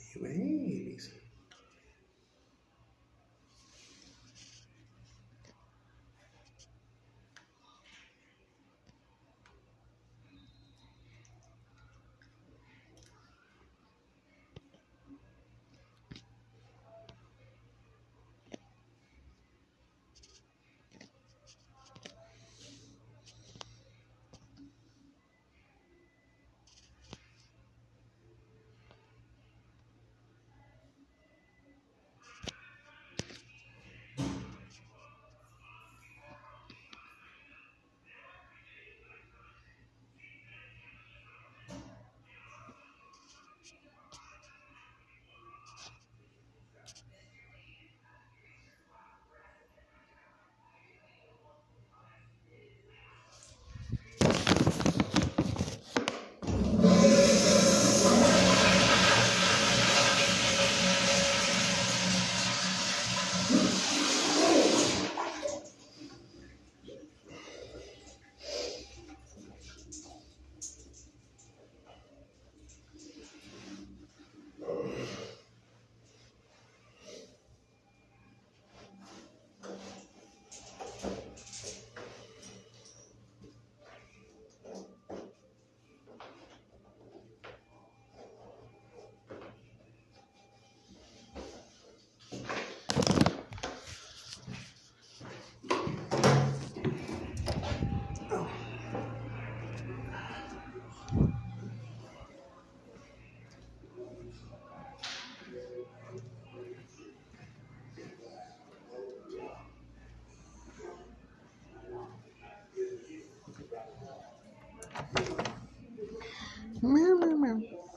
Babies. Meow, meow, meow.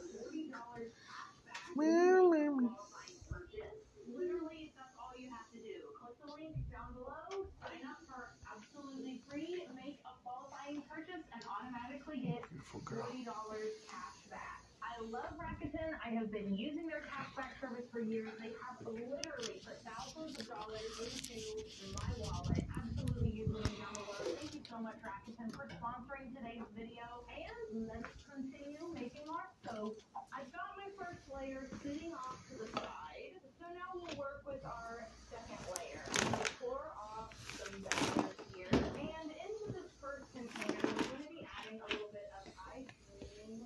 Meow, meow, meow. Literally, that's all you have to do. Click the link down below, sign up for absolutely free, make a qualifying purchase, and automatically get $40 cash back. I love Rakuten. I have been using their cashback service for years. They have literally put thousands of dollars into my wallet. Absolutely use the link down below. Thank you so much, Rakuten, for sponsoring today's video. And let's continue making our soap. I've got my first layer sitting off to the side. So now we'll work with our second layer. We'll pour off some batter here. And into this first container, we're going to be adding a little bit of icing.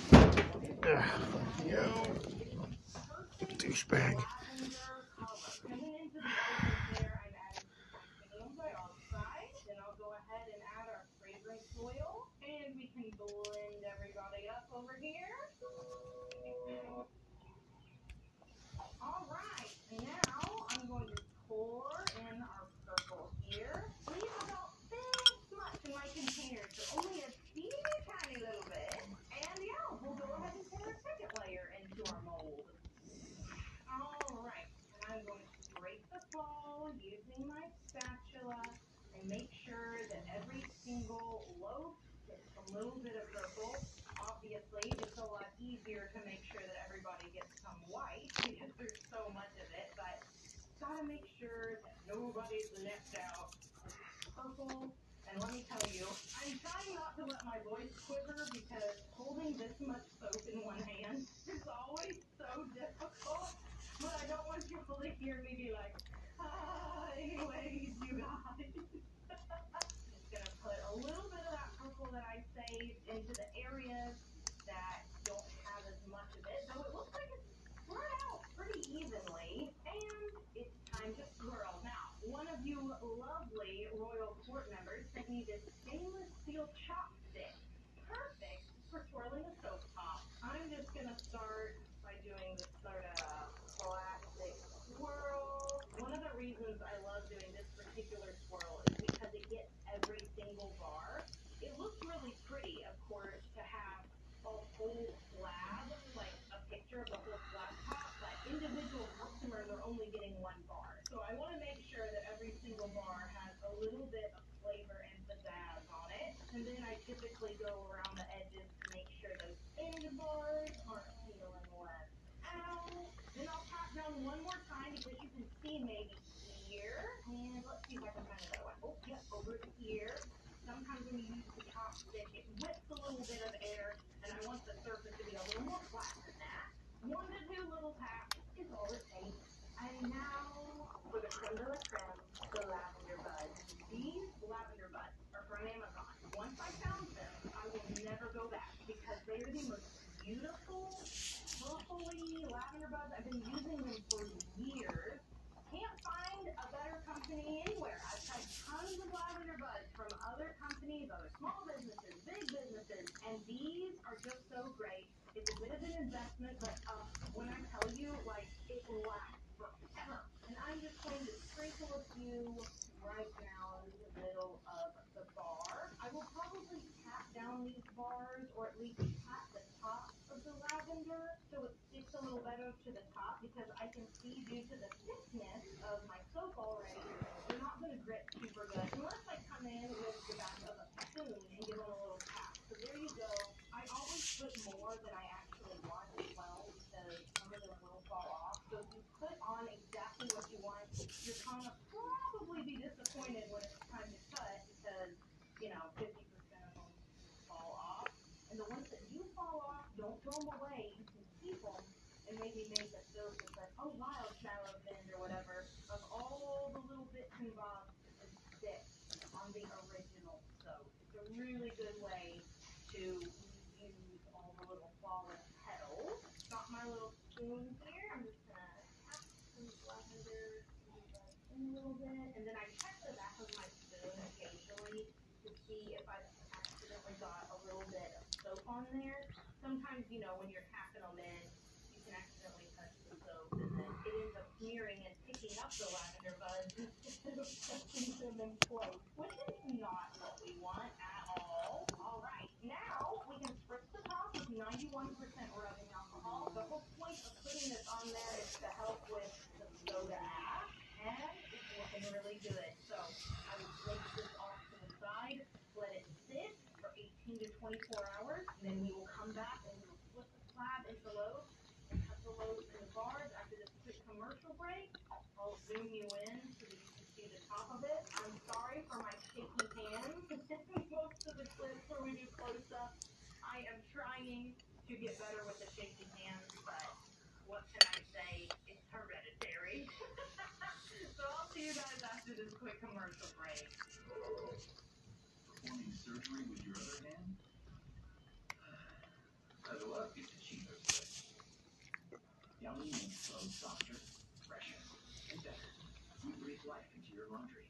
Yo. Douchebag. Lavender color. And then into the other container, I'm adding titanium dioxide. Then I'll go ahead and add our fragrance oil. And we can blend everybody up over here. All right, now I'm going to pour in our purple here. Leave about this much in my container, so only a teeny tiny little bit. And yeah, we'll go ahead and pour a second layer into our mold. All right, and I'm going to break the fall using my spatula and make sure that every single loaf gets a little bit of purple. Obviously, it's a lot easier to make sure that everybody gets some white because there's so much of it, but gotta make sure that nobody's left out. Purple, and let me tell you, I'm trying not to let my voice quiver because holding this much soap in one hand is always so difficult, but I don't want people to hear me be like, anyways, you guys. Just gonna put a little bit of that purple that I saved into the areas that don't have as much of it, though it looks like it's spread out pretty evenly, and it's time to swirl. Now, one of you lovely Royal Court members sent me this stainless steel chopstick, perfect for swirling a soap top. I'm just gonna start by doing this sort of plastic swirl. One of the reasons I love doing this particular swirl is because it gets every single bar. It looks really pretty, of course, to have a whole slab, like a picture of the whole slab top, but individual customers are only getting one bar. So I want to make sure that every single bar has a little bit of flavor and pizzazz on it. And then I typically go around the edges to make sure those end bars aren't peeling left out. Then I'll tap down one more time because you can see maybe here. And let's see if I can find another one. Oh, yep, over here. Sometimes when you use the chopstick, it whips a little bit of air, and I want the surface to be a little more flat than that. 1 to 2 little taps is all it takes. And now for the creme de la creme, the lavender buds. These lavender buds are from Amazon. Once I found them, I will never go back because they are the most beautiful, purpley lavender buds. I've been using them for years. Can't find a better company anywhere. I've tried tons of lavender buds from other companies, other small businesses, big businesses, and these are just so great. It's a bit of an investment, but when I tell you, like, it lasts forever. And I'm just going to sprinkle a few right now in the middle of the bar. I will probably tap down these bars, or at least tap the top of the lavender so it sticks a little better to the top, because I can see due to the thickness of my soap already, they're not going to grip super good unless I come in with the back of a spoon and give them a little tap. So there you go. I always put more than I actually want as well because some of them will fall off. So if you put on exactly what you want, you're going to probably be disappointed when it's time to cut because, 50% of them fall off. And the ones that do fall off, don't throw them away. You can keep them and maybe make a soap that says, oh, wild shallow bend or whatever, of all the little bits and bobs that stick on the original soap. It's a really good way to reuse all the little fallen petals. Got my little spoon here. I'm just going to tap some lavender in a little bit. And then I check the back of my spoon occasionally to see if I've accidentally got a little bit of soap on there. Sometimes, when you're tapping them in, you can accidentally touch the soap, and then it ends up smearing and picking up the lavender buds instead of touching them in place, which is not what we want at all. All right, now we can spritz the top with 91% rubbing alcohol. The whole point of putting this on there is to help with the soda ash, and it's looking really good. So I will place this off to the side, let it sit for 18 to 24 hours, and then we will come back and we will split the slab into loaves and cut the loaves into bars. After this quick commercial break, I'll zoom you in so that you can see the top of it. I'm sorry for my shaky hands. Most of the clips where we do close-up, I am trying to get better with the shaky hands, but what can I say? It's hereditary. So I'll see you guys after this quick commercial break. Performing surgery with your other hand? Cuddle up, get the Cheetos fix. Yummy makes clothes softer, fresher, and better. You breathe life into your laundry.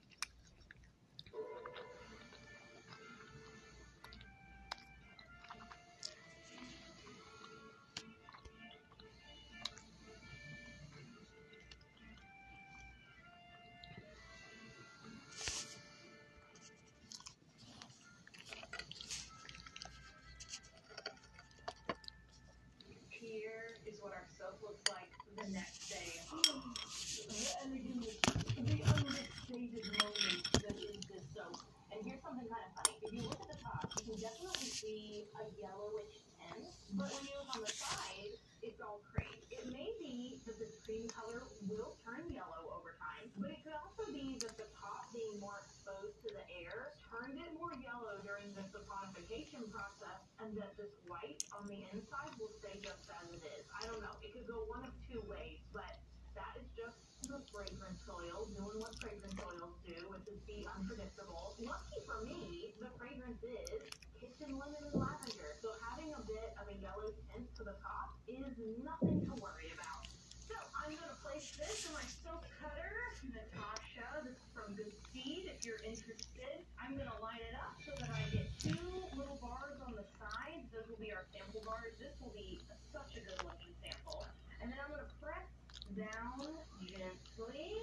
Here is what our soap looks like the next day. The elegant, the understated moment that is this soap. And here's something kind of funny. If you look at the top, you can definitely see a yellowish tint, but when you look on the side, it's all cream. It may be that this cream color will turn yellow over time, but it could also be that the top being more exposed to the air turned it more yellow during the saponification process, and that this white on the inside will stay just as it is. I don't know. It could go one of two ways, but that is just the fragrance oil doing what fragrance oils do, which is be unpredictable. Lucky for me, the fragrance is kitchen lemon and lavender, so having a bit of a yellow tint to the top is nothing to worry about. So I'm going to place this in my soap cutter. Natasha, this is from Good Seed. If you're interested, I'm going to line it up so that I get 2 little bars on the sides. Those will be our sample bars. This will be such a good looking sample. And then I'm going to press down gently.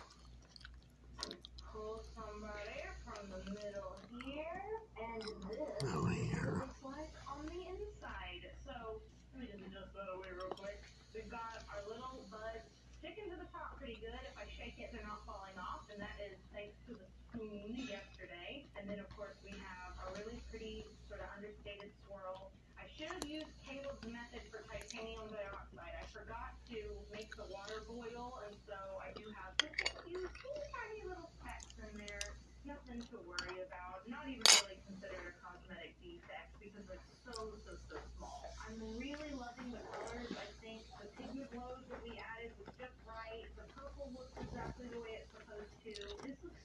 Pull somebody from the middle here. And this is what it looks like on the inside. So let me just adjust that away real quick. We've got our little buds sticking to the top pretty good. If I shake it, they're not falling off, and that is thanks to the spoon yesterday. And then, of course, we have a really pretty sort of understated swirl. I should have used Caleb's method for titanium dioxide. I forgot to make the water boil, and so I do have just a few teeny tiny little specks in there. nothing to worry about. Not even really considered a cosmetic defect because it's so small. I'm really loving the colors. I think the pigment load that we added was just right. The purple looks exactly the way it's supposed to. This looks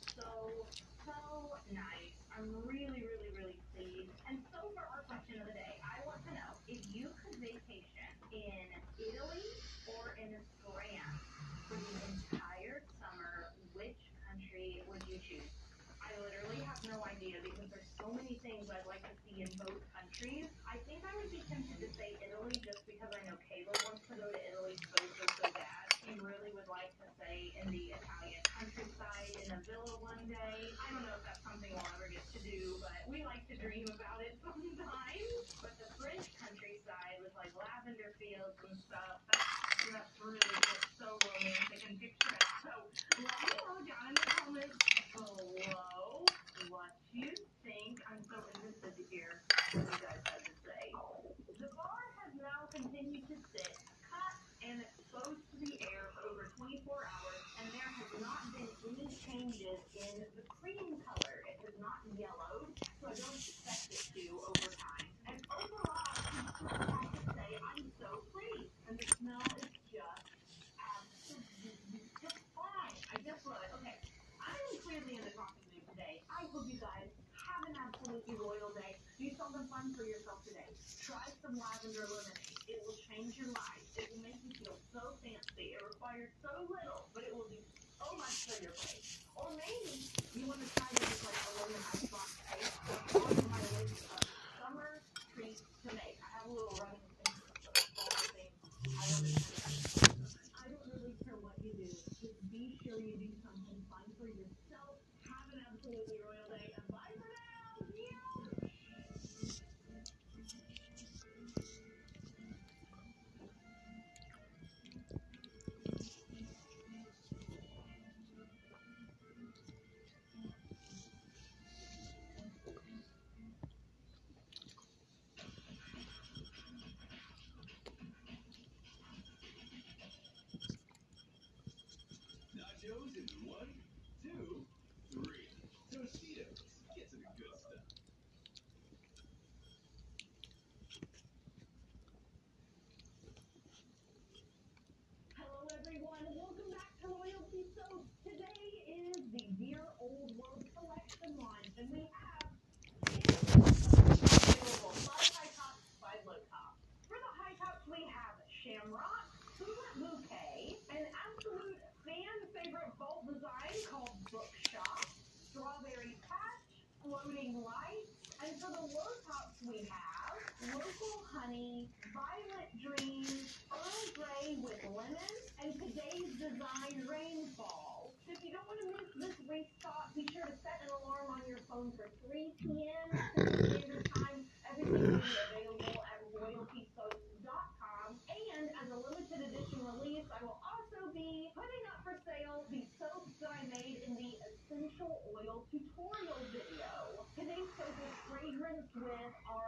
so nice. I'm really pleased. And so for our question of the day, I want to know if you could vacation in Italy or in France for the entire summer, which country would you choose? I literally have no idea because there's so many things I'd like to see in both countries. I think I would be tempted to say Italy just because I know Caleb wants to go to Italy so bad. He really would like to stay in the Italian countryside in a villa one day. I don't know if that's something we'll ever get to do, but we like to dream about it sometimes. But the French countryside with like lavender fields and stuff, that's really just so romantic and picturesque. So let me know down in the comments below what you think. I'm so interested to hear what you guys have to say. The bar has now continued to sit, cut, and exposed to the air for over 24 hours, and there has not been any changes in the cream color. It has not yellowed, so I don't expect it to over time. And overall, I have to say I'm so pleased, and the smell is just absolutely just fine. I just love it. Okay, I'm clearly in the coffee mood today. I hope you guys have an absolutely royal day. Do something fun for yourself today. Try some lavender lemonade. It will change your life. It will make you feel so fancy. It requires so little, but it will do so much for your face. Or maybe you want to try to make like a lemon icebox taste. It's on my list of summer treats to make. I have a little running thing of all the things I want to try to make. I don't really care what you do. Just be sure you do something fun for yourself. Have an absolutely royal day. And bye for now. Yeah. Nachos in 1, 2, 3. Tostitos. Get to the good stuff. Hello, everyone. Welcome back to Royalty Soap. Today is the Dear Old World Collection launch, and we have available 5 high tops, 5 low tops. For the high tops, we have Shamrock, Tulip Bouquet, an absolute fan favorite fall design called Bookshop, Strawberry Patch, Floating Lights, and for the low tops, we have Local Honey, Violet Dream, Earl Grey with Lemon, and today's design Rainfall. So if you don't want to miss this restock, be sure to set an alarm on your phone for 3 p.m. Central Standard Time. Everything will be available at royaltysoap.com. And as a limited edition release, I will also be putting up for sale the soaps that I made in the Essential Oil tutorial video. Today's soap is fragrance with our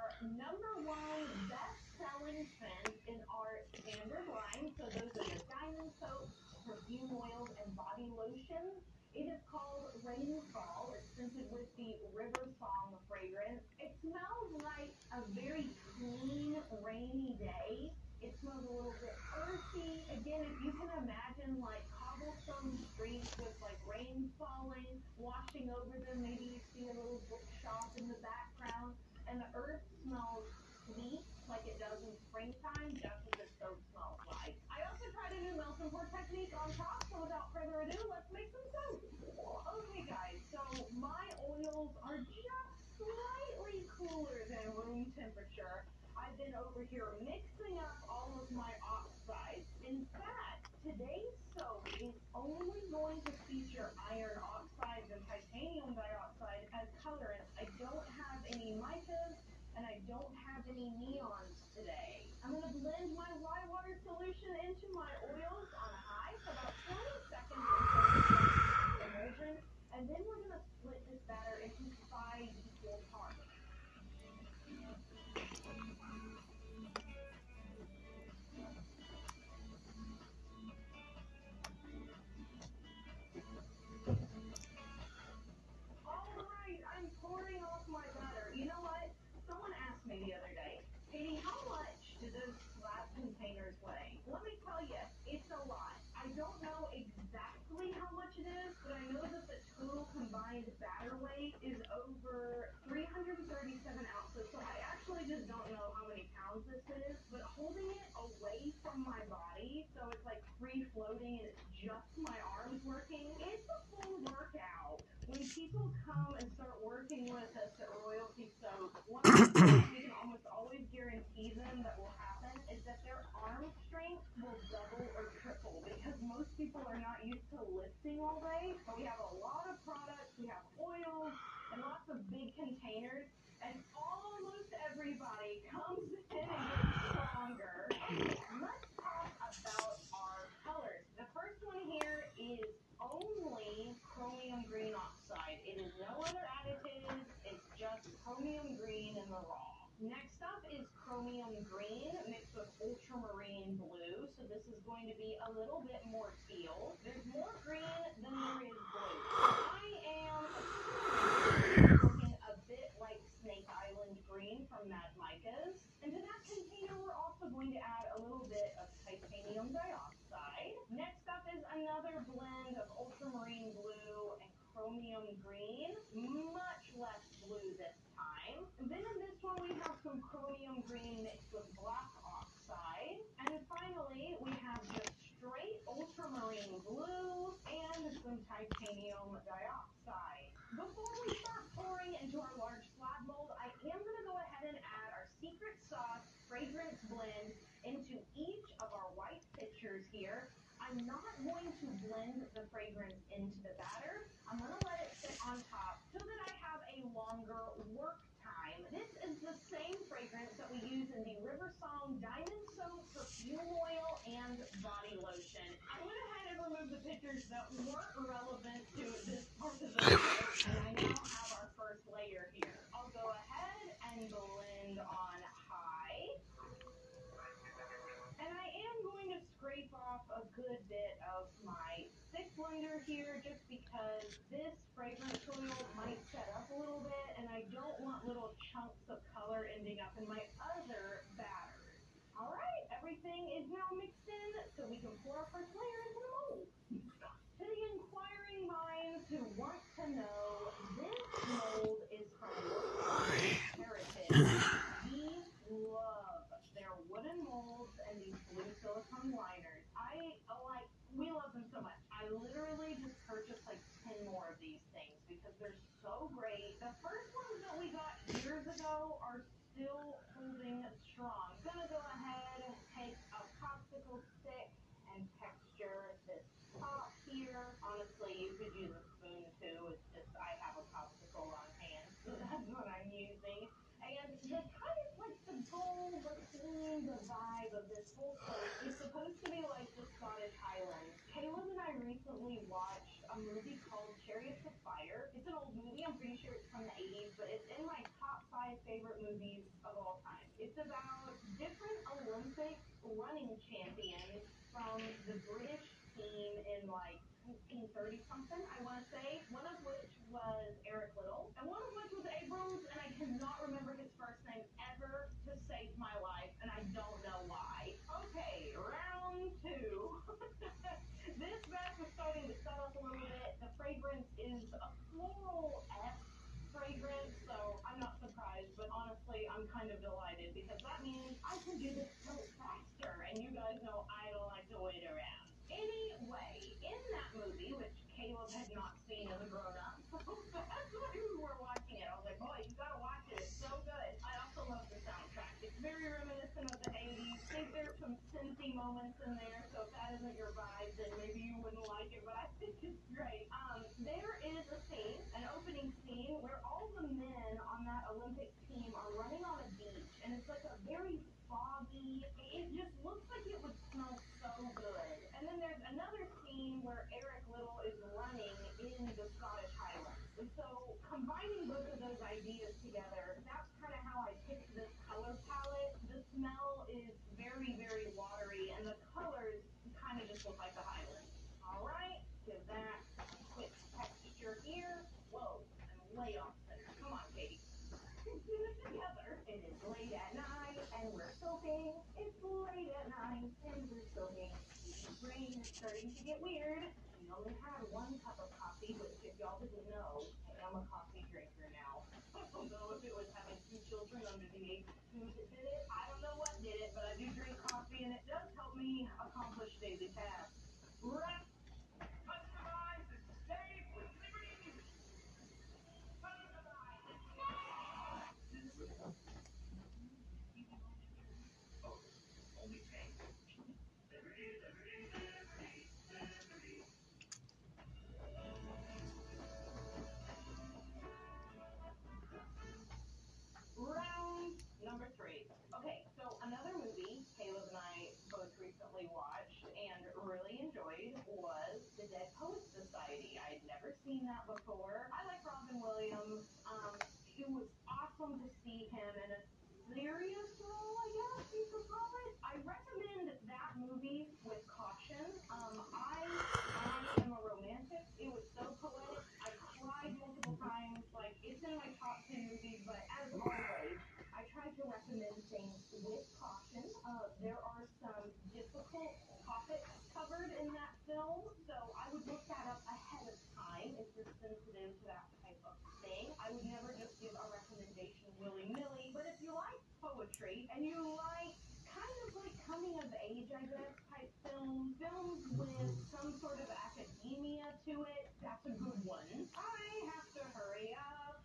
#1 best-selling scent in our standard line. So those are the diamond soaps, perfume oils, and body lotions. It is called Rainfall. It's scented with the River Song fragrance. It smells like a very clean, rainy day. It smells a little bit earthy. Again, if you can imagine like cobblestone streets with like rain falling, washing over them, maybe you see a little bookshop in the background, and the earth smells sweet like it does in springtime, just as this soap smells like. I also tried a new melt and pour technique on top, so without further ado, let's make some soap. Okay guys, so my oils are just slightly cooler than room temperature. I've been over here mixing up all of my oxides. In fact, today's soap is only going to feature iron oxides and titanium dioxide as colorants. I don't have any micas, and I don't have any neons today. I'm going to blend my lye water solution into my oils on a high for about 20 seconds until it starts to emulsion, and then we're going to split this batter into 5 equal parts. All don't know exactly how much it is, but I know that the total combined batter weight is over 337 ounces. So I actually just don't know how many pounds this is, but holding it away from my body, so it's like free floating and it's just my arms working, it's a full workout. When people come and start working with us at Royalty Soap, one of the things we can almost always guarantee them that will happen is that their arm strength will double or triple, because most people are not used to lifting all day. So we have a lot of products, we have oils and lots of big containers, and almost everybody comes in and gets stronger. Okay, let's talk about our colors. The first one here is only chromium green oxide. It is no other additives, it's just chromium green in the raw. Next up is chromium green mixed with ultramarine blue, so this is going to be a little bit more teal. There's more green than there is blue. I am looking a bit like Snake Island green from Mad Micah's. And to that container, we're also going to add a little bit of titanium dioxide. Next up is another blend of ultramarine blue and chromium green, much less blue this time. And then in this one, we have some chromium green mixed with black oxide. And finally, we have just straight ultramarine blue and some titanium dioxide. Before we start pouring into our large slab mold, I am going to go ahead and add our secret sauce fragrance blend into each of our white pitchers here. I'm not going to blend the fragrance into the batter. I'm going to let it sit on top so that I have a longer work time. This is the same fragrance that we use in the River Song Diamond Soap perfume oil and body lotion. I went ahead and removed the pictures that weren't relevant to this part of the video, and I now have our first layer here. I'll go ahead and blend on high. And I am going to scrape off a good bit of my stick blender here, just because this fragrance oil might set up a little bit, and I don't want little chunks of color ending up in my other batters. All right, everything is now mixed in, so we can pour our first layer into the mold. To the inquiring minds who want to know, this mold is from Heritage. We love their wooden molds and these blue silicone liners. We love them so much. I literally just purchased like 10 more of these things because they're so great. The first ones that we got years ago are still holding strong. I'm gonna go ahead and take a popsicle stick and texture this top here. Honestly, you could use a spoon too. It's just I have a popsicle on hand, so that's what I'm using. And the kind of like the goal, the theme, the vibe of this whole soap is supposed to be like the Scottish Highlands. Caleb and I recently watched a movie called Chariots of Fire. It's an old movie. I'm pretty sure it's from the 80s, but it's in my top 5 favorite movies of all time. It's about different Olympic running champions from the British team in like 1930 something, I want to say. One of which was Eric Liddell, and one of which was Abrams, and I cannot remember his first name ever to save my life, and I don't know why. Okay, round 2. This batch is starting to set up a little bit. The fragrance is a floral-esque fragrance, so I'm not surprised, but honestly, I'm kind of delighted because that means I can do this so faster, and you guys know I don't like to wait around. Anyway, in that movie, which Caleb had not seen as a grown-up, that's why we were watching it. I was like, boy, you gotta watch it. It's so good. I also love the soundtrack. It's very reminiscent of the 80s. I think there's some synthy moments in there, so if that isn't your vibe, then maybe you wouldn't like it, but I think it's great. There is a scene, an opening scene, where all the men on that Olympic team are running on a beach, and it's like a very foggy, it just looks like it would smell so good. And then there's another scene where Eric Liddell is running in the Scottish Highlands. And so combining both of those ideas together, that's kind of how I picked this color palette. The smell is very, very watery, and the colors kind of just look like the Highlands. All right, give that a quick texture here. Whoa, I'm way off center. Come on, Katie. Do it together. It is late at night, and we're soaking. It's late at night, and we're soaking. brain is starting to get weird. We only had one cup of coffee, which if y'all didn't know, I am a coffee drinker now. I don't know if it was having 2 children under the age of 2 that did it. I don't know what did it, but I do drink coffee, and it does help me accomplish daily tasks. Right. Customize and save with Liberty. Only pay. Round number 3. Okay, so another movie Caleb and I both recently watched and really enjoyed was The Dead Poets Society. I had never seen that before. I like Robin Williams. It was awesome to see him in a serious role, I guess you could call it. I recommend that movie with caution. I am a romantic. It was so poetic. I cried multiple times. Like, it's in my top 10 movies, but as always, I try to recommend things with caution. There are some difficult topics covered in that film, so I would look that up ahead of time if you're sensitive to that type of thing. I would never just give a recommendation willy-nilly, but if you like poetry and you like kind of like coming of age, I guess, type films with some sort of academia to it, that's a good one. I have to hurry up.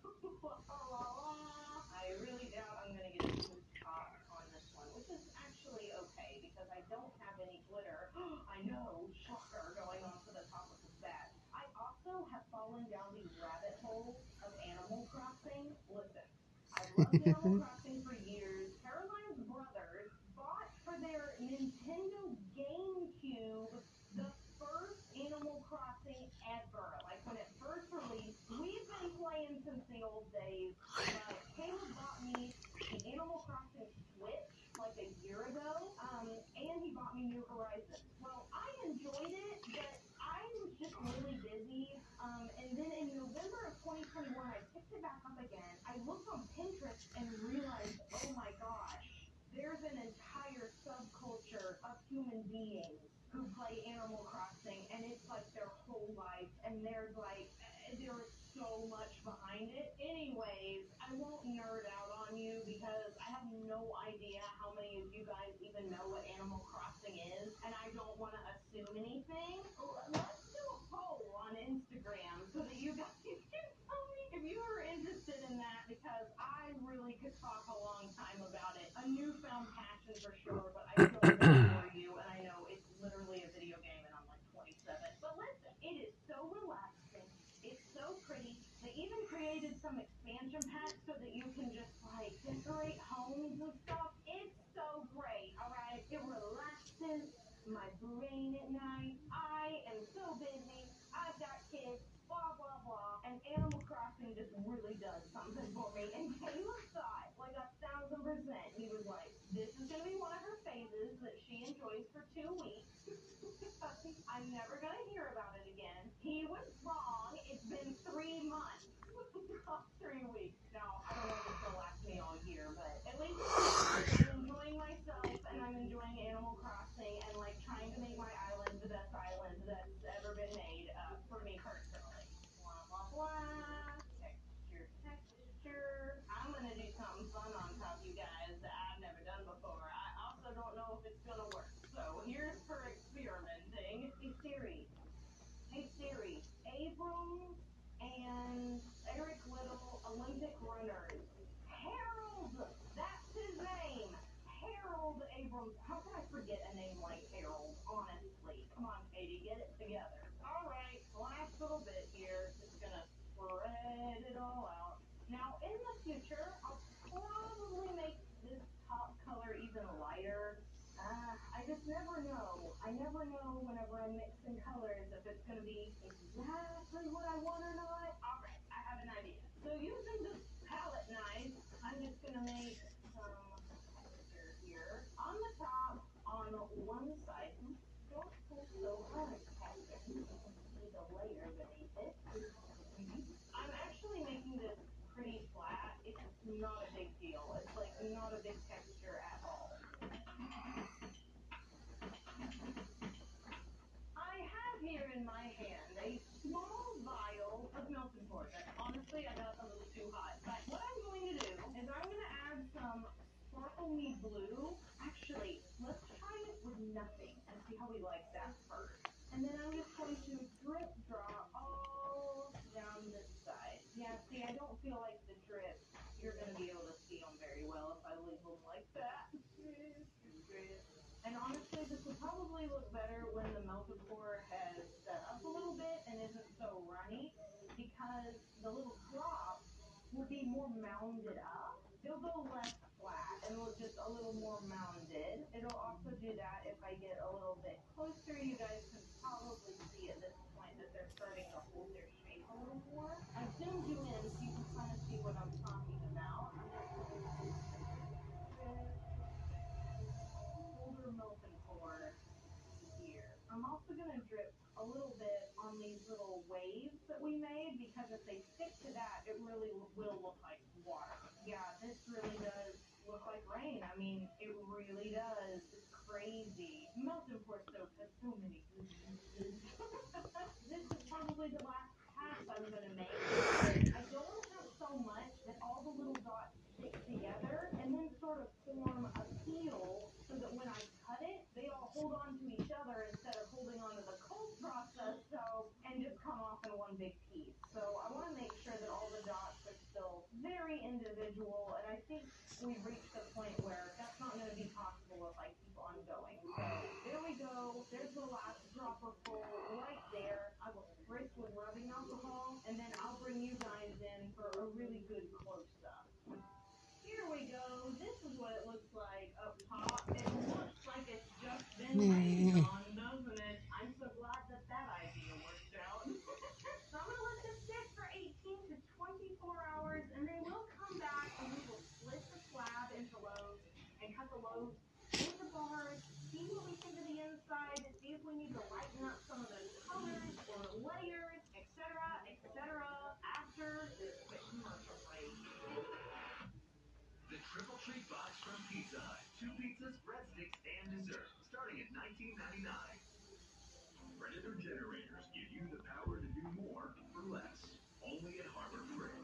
I really doubt I'm going to get a smooth top on this one, which is actually okay because I don't have any glitter. I know, shocker, going on to the top of the set. I also have fallen down the rabbit hole of Animal Crossing. Listen, I've loved Animal Crossing for years. Caroline's brothers bought for their Nintendo GameCube the first Animal Crossing ever. Like when it first released, we've been playing since the old days. Caleb bought me the Animal Crossing Switch like a year ago, and he bought me New Horizons. Well, I enjoyed it, but I was just really busy. And then in November of 2021, I picked it back up again. I looked on Pinterest and realized, oh my gosh, there's an entire subculture of human beings who play Animal Crossing, and it's like their whole life, and there's so much behind it. Anyways, I won't nerd out on you because I have no idea how many of you guys even know what Animal Crossing is, and I don't want to assume anything. Let's do a poll on Instagram so that you guys can tell me if you are interested in that, because I really could talk a long time about it. A newfound passion for sure, but I don't want to bore you, and I know it's literally a video game and I'm like 27. But listen, it is so relaxing. It's so pretty. They even created some expansion packs so that you can just like decorate homes and stuff. It's so great, alright? It relaxes my brain at night. I am so busy. I've got kids, blah, blah, blah. And Animal Crossing just really does something for me. And Caleb thought, like 1,000%, he was like, this is going to be one of her phases that she enjoys for 2 weeks. I'm never going to hear about it again. He was wrong. It's been 3 months. Not 3 weeks. Now, I don't know if it's going to last me all year, but at least I'm enjoying myself, and I'm enjoying Animal Crossing, and like trying to make my island the best island that's ever been made for me personally. Blah, blah, blah. Texture. I'm going to do something fun on top, you guys, that I've never done before. I also don't know if it's going to work. So here's for experimenting. Hey Siri, Abrams and Eric Little, Olympic runners. Harold, that's his name. Harold Abrams. How can I forget a name like Harold, honestly? Come on, Katie, get it together. All right, last little bit here. Just gonna spread it all out. Now, in the future, I'll probably make this top color even lighter. I just never know. I never know whenever I'm mixing colors if it's going to be exactly what I want or not. Alright, I have an idea. So using this palette knife, I'm just going to make some texture here. On the top, on one side, don't pull so hard, Captain. Need a layer beneath it. I'm actually making this pretty flat. It's not a big deal. It's like not a big texture at all. showing me blue. Actually, let's try it with nothing and see how we like that first. And then I'm just going to drip draw all down this side. Yeah, see, I don't feel like the drip, you're going to be able to see them very well if I leave them like that. And honestly, this would probably look better when the melted pour has set up a little bit and isn't so runny, because the little drops will be more mounded up. It'll go less flat and look just a little more mounded. It'll also do that if I get a little bit closer. You guys can probably see at this point that they're starting to hold their shape a little more. I zoomed you in so you can kind of see what I'm talking about. I'm just going to holder milk and pour here. I'm also going to drip a little bit on these little waves that we made, because if they stick to that, it really will look like water. Yeah, this really does look like rain. I mean, it really does. It's crazy. Melt and pour soap has so many good uses. This is probably the last pass I'm going to make. I don't want to have so much that all the little dots stick together and then sort of form a peel, so that when I cut it, they all hold on to each other instead of holding on to the cold process soap and just come off in one big piece. So I want to make sure that all the dots are still very individual, and I think we've reached the point where that's not going to be possible if I keep on going. So there we go. There's the last dropper full right there. I will spritz with rubbing alcohol, and then I'll bring you guys in for a really good close-up. Here we go. This is what it looks like up top. It looks like it's just been rained on, doesn't it? I'm so glad that that idea worked out. So I'm going to let this sit for 18 to 24 hours, and then we'll come back and we will split the slab into loaves and cut the loaves into bars, see what we think of the inside, see if we need to lighten up some of those colors or layers, etc., after this quick commercial break. The Triple Treat Box from Pizza Hut. 2 pizzas, breadsticks, and dessert, starting at $19.99. Predator generators give you the power to do more for less. Only at Harbor Freight.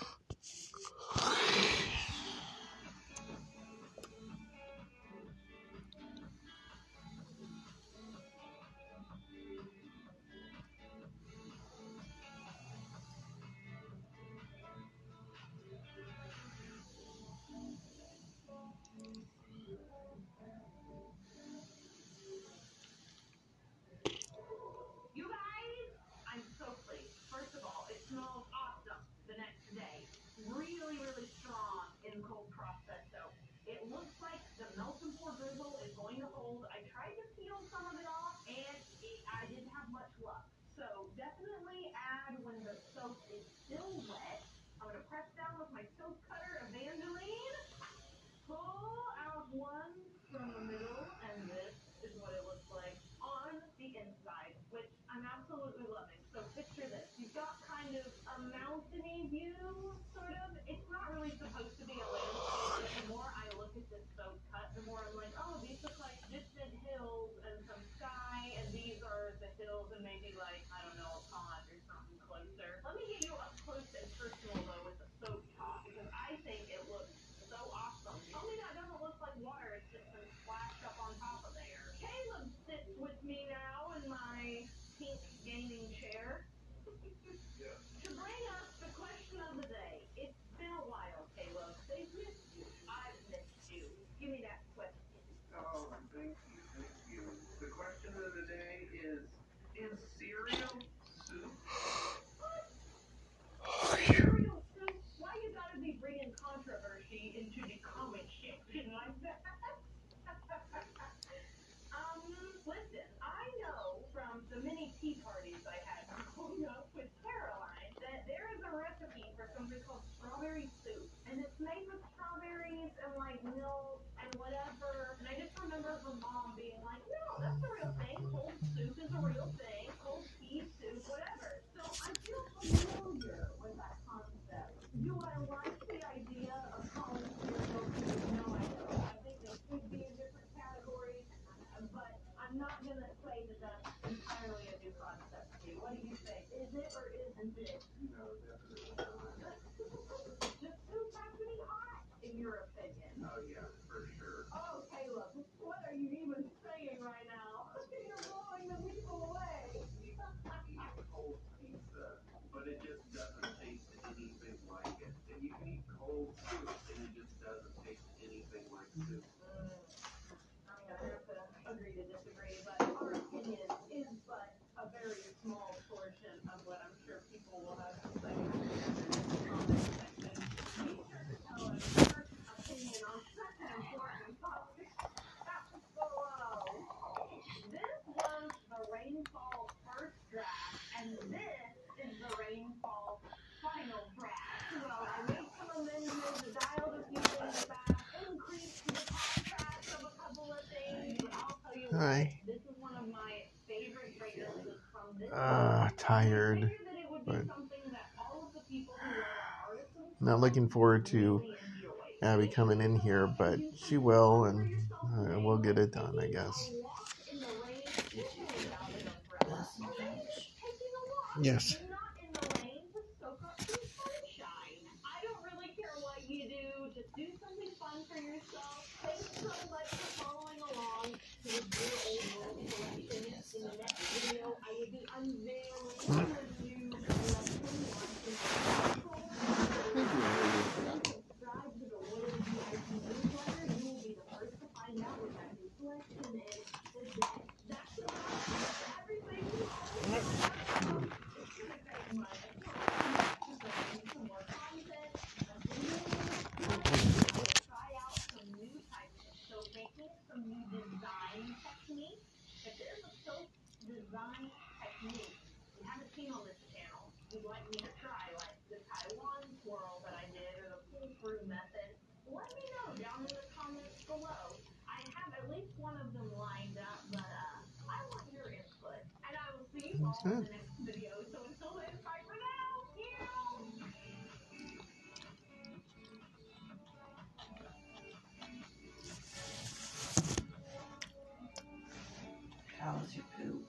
You guys, I'm so pleased. First of all, it smells awesome the next day. Really, really strong in cold process soap. It looks like the melt and pour drizzle is going to hold. I tried to peel some of it off, and I didn't have much luck. So definitely add when the soap is still wet. I'm going to press down with my soap cutter, Evangeline. Pull out one from the middle, and this is what it looks like on the inside, which I'm absolutely loving. So picture this. You've got kind of a mountainy view, sort of. It's not really supposed to be a landscape, but the more I look at this soap cut, the more I'm like, oh, these look like distant hills and some sky, and these are the hills and maybe like, I don't know, a pond or something closer. Let me get you up close and personal, though, with the soap top, because I think it looks so awesome. Tell me that doesn't look like water, it's just been splashed up on top of there. Caleb sits with me now in my pink gaming chair. Yes. To bring up the question of the day. It's been a while, Caleb. They've missed you. I've missed you. Give me that question. Oh, thank you. The question of the day is cereal soup? What? Cereal soup? Why you gotta be bringing controversy into the comment section like that? Listen, I know from the many tea parties I had growing up with Caroline that there is a recipe for something called strawberry soup. And it's made with strawberries and like milk and whatever. And I just remember her mom being like, no, that's a real thing. Cold soup is a real thing. Cold pea soup, whatever. So I feel familiar with that concept. Do I like the idea of calling cereal soup? No, I don't. I think they should be in different categories. But I'm not going to say that that's entirely a new concept to me. What do you think? Is it or isn't it? No, definitely not. Just Hi. This is one of my favorite fragrances from this. Tired, Figured that it would be but something that all of the people who wear our artisan not looking forward to really enjoy. Abby coming in here, but she will, and we'll get it done, I guess. A walk in the rain, usually without an umbrella, or maybe just taking a walk. Yes. Not in the rain to soak up some sunshine. I don't really care what you do. Just do something fun for yourself. Thanks so much for following along with your old world collection. In the next video, I will be unveiling the new collection launched in April. Subscribe to the Loyal VIP newsletter. You will be the first to find out what that new collection is today. That's everything you always want. It's gonna take my to bring you some more content, a video, try out some new types of soap making, some new design techniques. If there's a soap design technique you haven't seen on this channel, you'd like me to try, like the Taiwan swirl that I did or the pull-through method, let me know down in the comments below. I have at least one of them lined up, but I want your input. And I will see you all in the next video. So until then, bye for now. How was your poop?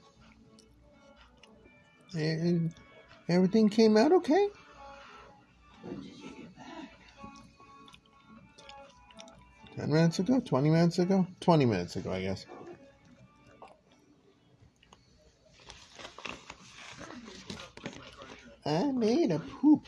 And everything came out okay? When did you get back? 10 minutes ago? 20 minutes ago? 20 minutes ago, I guess. I made a poop.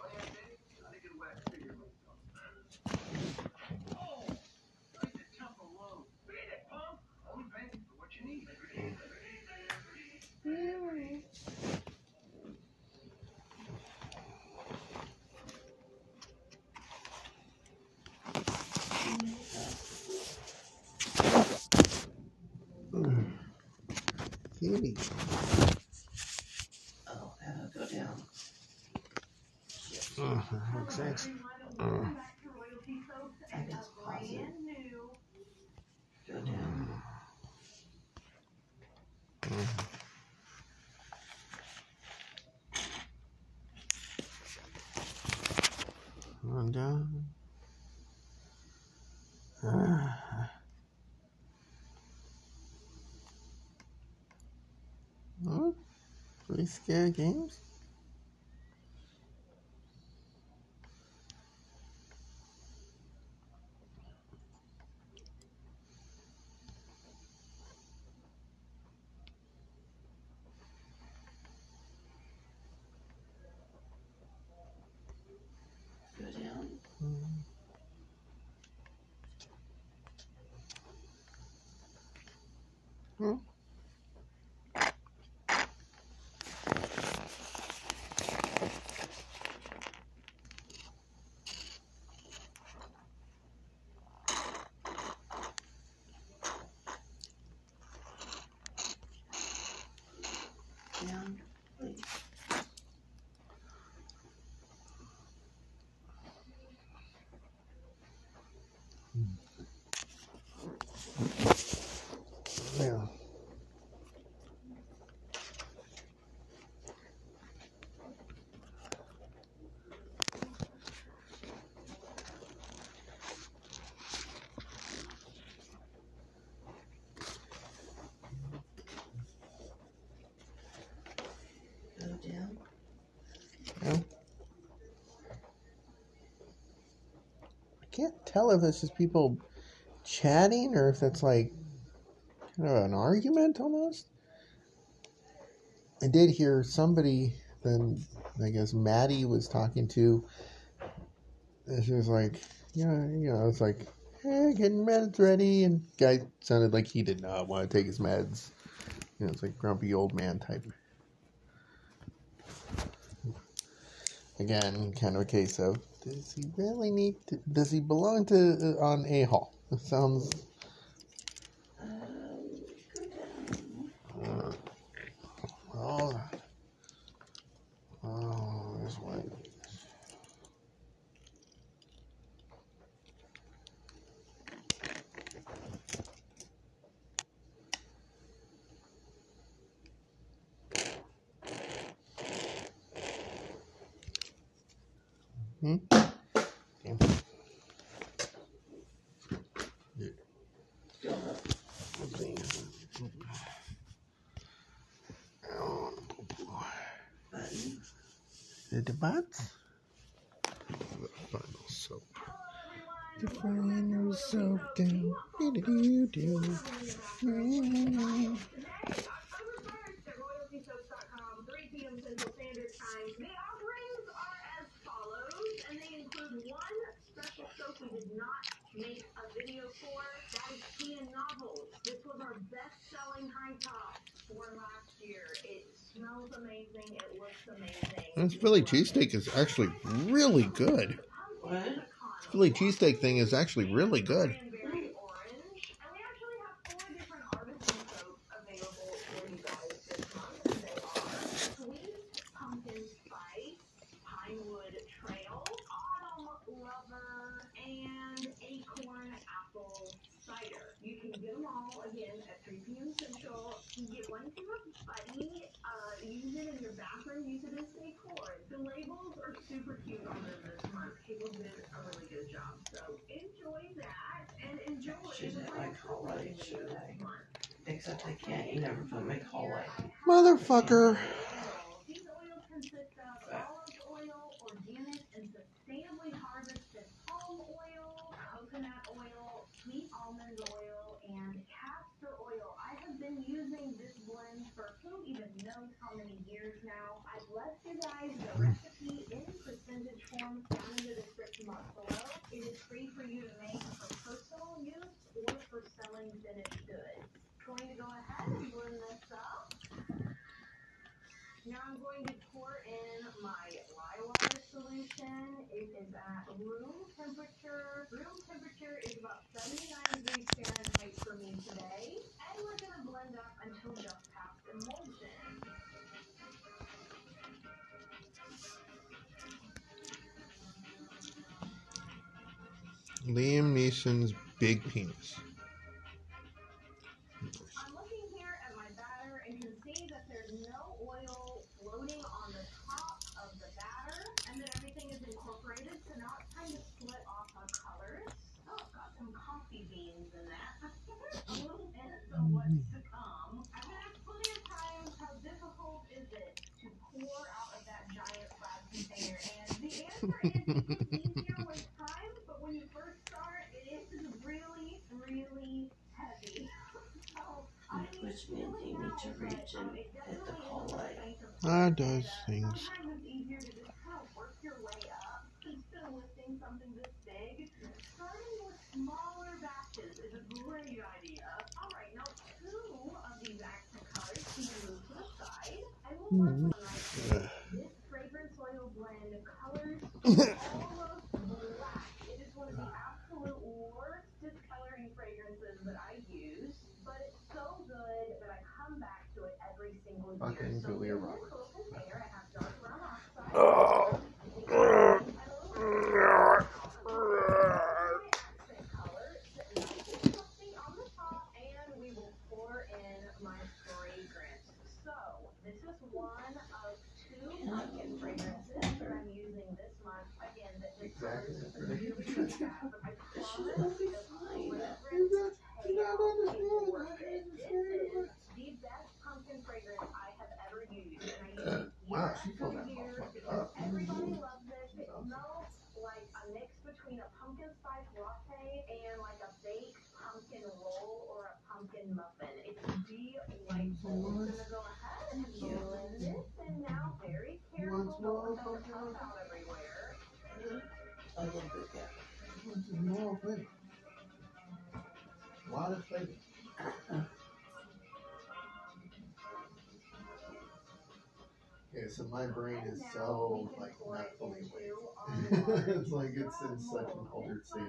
Kitty. Oh, that'll go down. Thanks. I guess positive. Go down. On down. Pretty scary games. Go down. Down, please. Yeah. Go down. Yeah. I can't tell if it's just people chatting or if it's like kind of an argument almost. I did hear somebody, then I guess Maddie was talking to, and she was like, it's like, hey, getting meds ready, and guy sounded like he did not want to take his meds. It's like grumpy old man type. Again, kind of a case of, does he really need to, does he belong to on A-Hall? It sounds... there's one. Hmm? Damn. Go up. Button. The butts? The final soap. The final soap down. Do-do-do-do. Today, October 1st at royaltysoaps.com, 3 p.m. Central Standard Time. The offerings are as follows, and they include one special soap we did not make a video for. That is Tia Novels. This was our best-selling high top for last year. It smells amazing. It looks amazing. This Philly cheesesteak is actually really good. What? Philly cheesesteak thing is actually really good. Cranberry orange. And we actually have 4 different artisan soaps available for you guys this month. And they are Sweet Pumpkin Spice, Pinewood Trail, Autumn Lover, and Acorn Apple Cider. You can get them all again at 3 p.m. Central. You get one for your buddy. Use it in your bathroom. Use it as decor. The labels are super cute on them this month. People did a really good job. So enjoy that and enjoy She's the at my holiday today. Except I can't. You never put my holiday. Motherfucker. These oils consist of olive oil, organic and sustainably harvested palm oil, coconut oil, sweet almond oil, and castor oil. I have been using this blend for who even knows how many years now. I've left you guys the recipe in percentage form down in the description box below. It is free for you to make for personal use or for selling finished goods. Going to go ahead and blend this up. Now I'm going to pour in my lye water solution. It is at room temperature. Room temperature is about 79 degrees Fahrenheit for me today. And we're going to blend up until just past emulsion. Liam Neeson's big penis. I'm looking here at my batter and can see that there's no oil floating on the top of the batter and that everything is incorporated. So now it's time to split off our colors. Oh, I've got some coffee beans in that. A little hint of what's to come. I've been asked plenty of times how difficult is it to pour out of that giant flat container, and the answer is it gets easier with time, but when you first start, it is really, really heavy. Which means you need to reach and hit the hallway. That does things. Sometimes it's easier to just kind of work your way up instead of lifting something this big. Starting with smaller batches is a great idea. All right, now 2 of these accent colors can be moved to the side. And we'll work on this fragrance oil blend colors almost black. It is one of the absolute worst discoloring fragrances that I use, but it's so good that I come back to it every single year. Fucking So Julia in this Roberts. little container, I have dark brown oxide, Oh. and a little accent color, something on the top, and we will pour in my fragrance. So this is one of 2 pumpkin fragrances that I'm using this month. Again, the colors are really bad, but I promise It'll be the fine. fragrance payout is worth it. This is the best pumpkin fragrance I have ever used, and I use it Wow, year she filled after that year motherfucker because up. everybody loves it. It smells like a mix between a pumpkin spice latte and like a baked pumpkin roll or a pumpkin muffin. It's delightful. I'm gonna go ahead and blend this, and now very careful, don't let the puff out everywhere. A little bit, yeah. It's a small thing. A lot of flavor. Okay, so my brain is so like not fully awake. It's like it's in such an altered state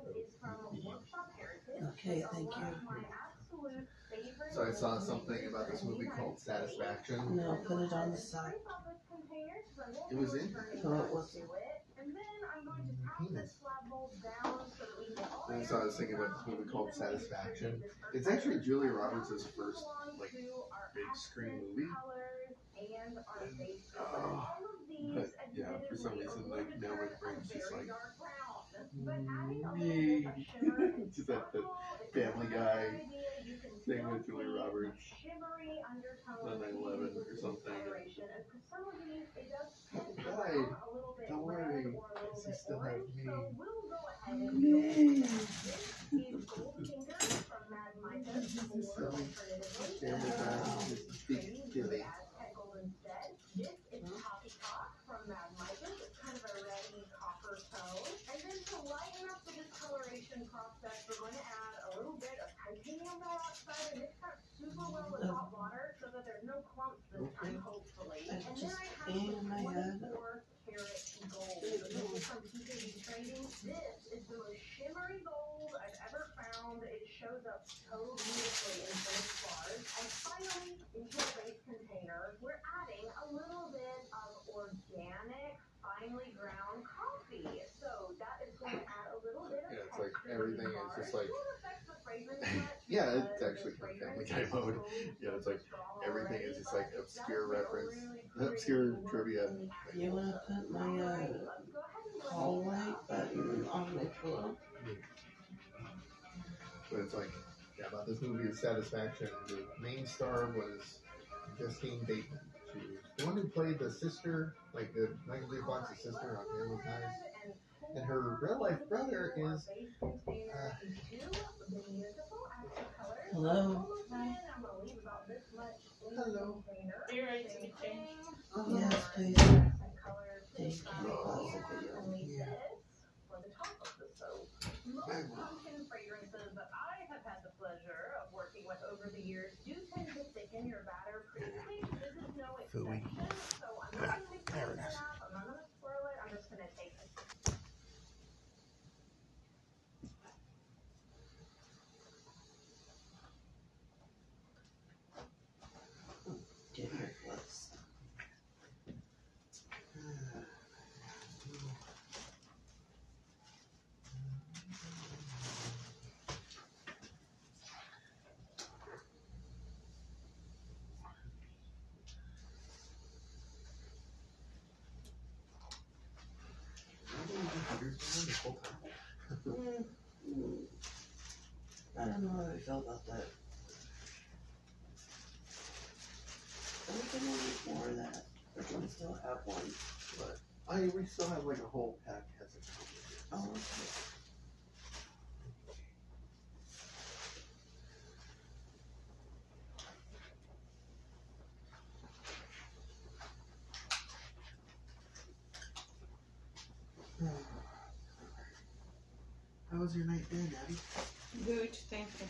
of Okay, thank you. So I saw something about this movie called Satisfaction. No, put it on the side. It was in. No, it wasn't. Penis. And so I was thinking about this movie called Satisfaction. It's actually Julia Roberts' first like big screen movie. And, but yeah, Yeah, for some reason, like now my brain's just like, just like the Family Guy thing with Julia Roberts on 9/11 or something. Died. Don't worry, 'cause you still have me. Family Guy, just big Billy. This is poppycock from Mad Midas. It's kind of a reddy copper tone. And then to lighten up the discoloration process, we're going to add a little bit of titanium dioxide and mix that super well with hot water so that there's no clumps this time, hopefully. And then I have some 24 karat gold. This is from PKD Trading. This is the most shimmery gold I've ever found. It shows up so beautifully in finished bars. And finally, into a base container, we're adding a little bit of organic, finely ground coffee. So that is going to add a little bit of Yeah, it's like texture everything to is the just bars. like, It won't affect the fragrance much yeah, it's because actually the kind of Family fragrance Guy is mode. so Yeah, it's like strong everything already, is just but like it obscure does make a reference, really pretty obscure look trivia. in the You want to put my Alrighty, let's go ahead and blend call it light up. button on my pillow? But it's like, yeah, about this movie is Satisfaction. The main star was Justine Bateman. She was the one who played the sister, like the Michael J. Fox's sister on Family Ties. And her real life brother is Hello? hello. Are you ready to be changed? Yes, please. Thank you. Pause the video. Yeah. For the top of the soap. Most pumpkin fragrances that I have had the pleasure of working with over the years do tend to thicken your batter pretty quick. This is no exception. So I'm not going to mix There it it is. up. I'm not going to swirl it. I'm just going to take it. Get your gloves. I don't know how I feel about that. Are we gonna need more of that? Or do we still have one? But we still have like a whole pack hasn't come yet. Oh, okay. How was your night then, Abby? Good, thank you.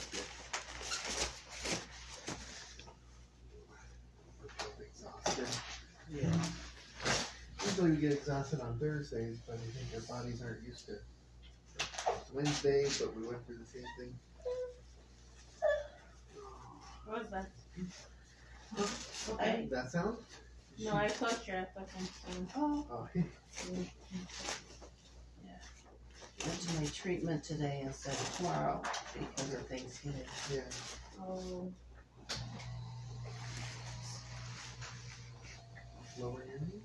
We're exhausted. Yeah. Usually we get exhausted on Thursdays, but I think our bodies aren't used to it. It's Wednesday, but we went through the same thing. What was that? Okay, that sound? No, I thought you were fucking saying. Oh, Went to my treatment today instead of tomorrow because of Thanksgiving. yeah. Oh, Lower your knee.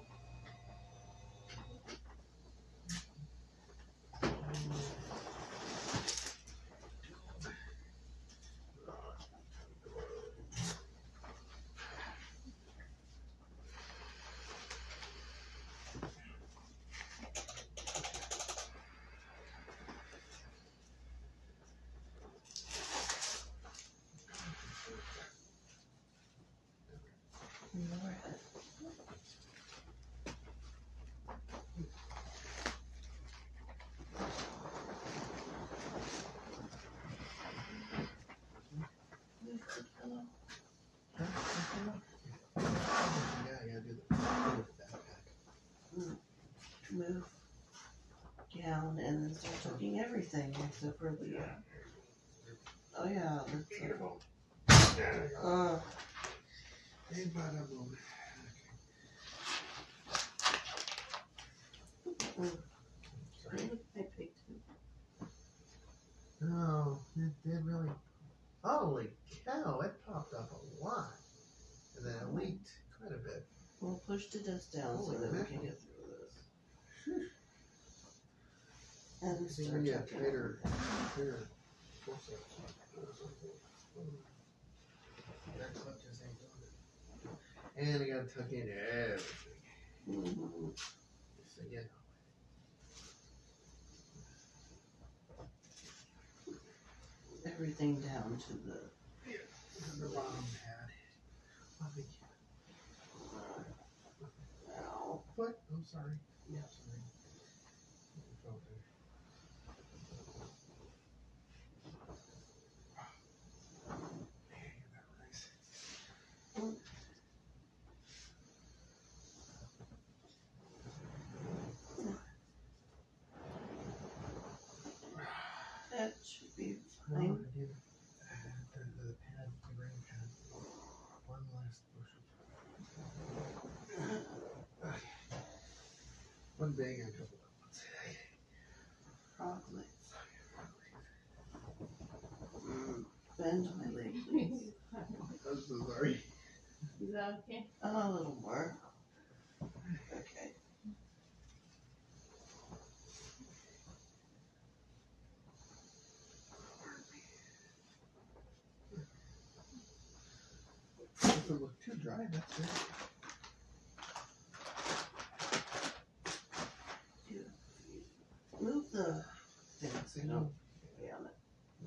Lord. Move the pillow. Yeah, you gotta do the backpack. Move down and then start talking everything except for the. Oh yeah. Beautiful. Hey, bada boom. Sorry. I picked him. Oh, it did really. Holy cow! It popped up a lot, and then it leaked quite a bit. We'll push the dust down so Holy that we mackerel. can get through this. And See, start we got tucking tighter, everything. tighter forceps. That clip just ain't doing it. And I gotta tuck in everything. Mhm. So, you know. Everything down to the. The bottom pad. Ow. Foot. I'm sorry. Yeah, sorry. You felt it. Man, that rice. That should be No, I fine. did the pad, the grain pad. One last bushel. One bag and a couple of ones. Frog legs. Bend my leg, please. I'm so sorry. Is that okay? A little more. Okay. Doesn't look too dry, that's good. Move the thing so you don't lay on it.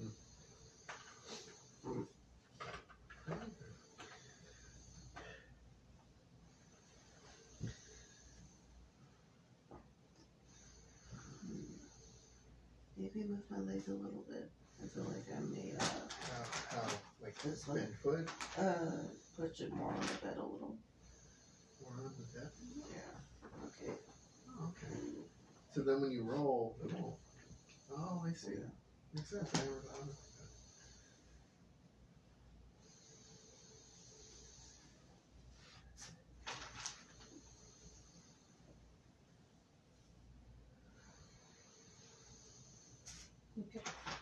Maybe move my leg a little bit. I feel like I may How? Like This one? bent foot? push it more on the bed a little. Or on the bed? Yeah. Okay. Oh, okay. So then when you roll, it won't. Oh, I see. Makes sense. I never thought of it like that. Okay.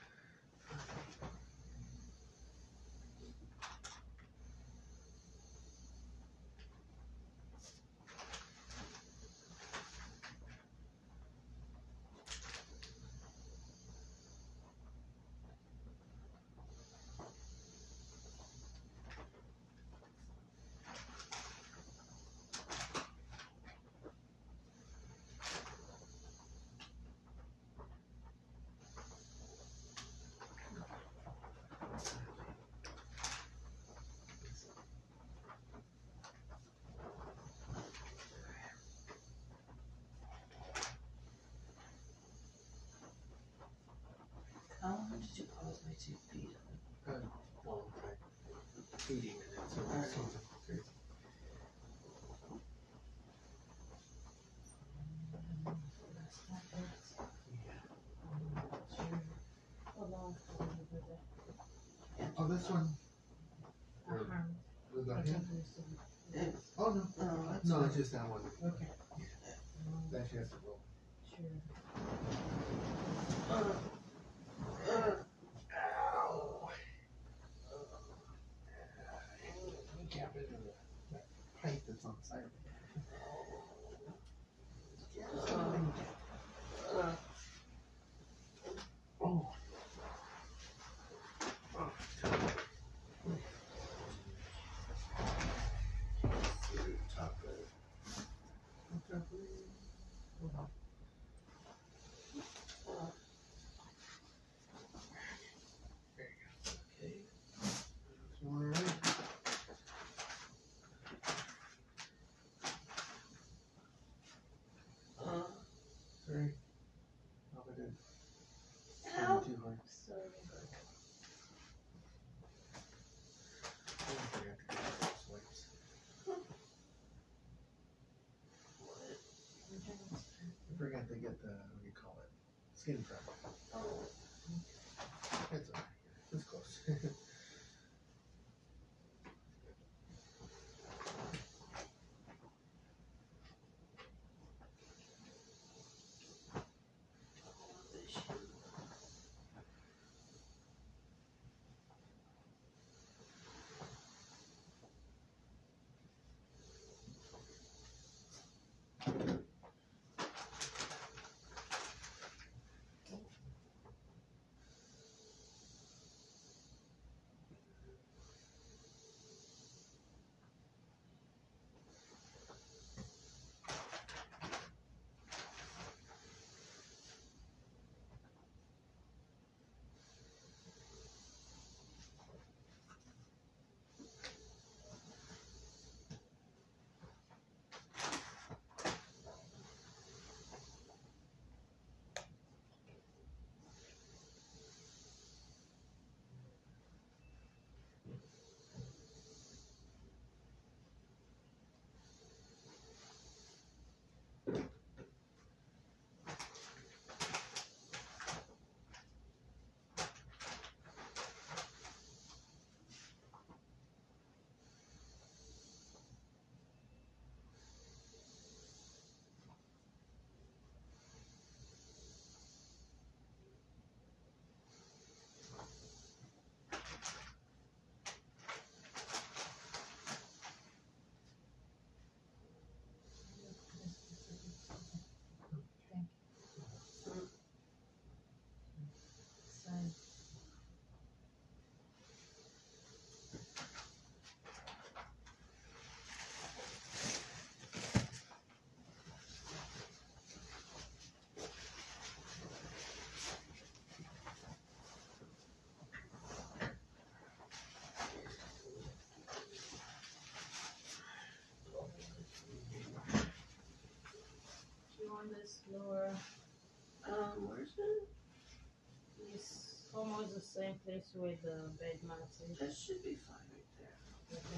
How long did you pause my 2 feet? Long time. 80 minutes or Alright. something crazy. Oh, this one. Was that him? Yes. Oh, no. Oh, that's No, fine. it's just that one. Okay. That she has to roll. Sure. Ow! You can't into that pipe that's on the side of it. Oh. Okay. Alright. Sorry. Hope I didn't Ow. too hard. So I forgot to get those swipes. I forgot to get the, what do you call it? Skin prep. Oh. It's alright. It's close. on this lower. Where's it? It's almost the same place where the bed mat is. That should be fine right there. Okay.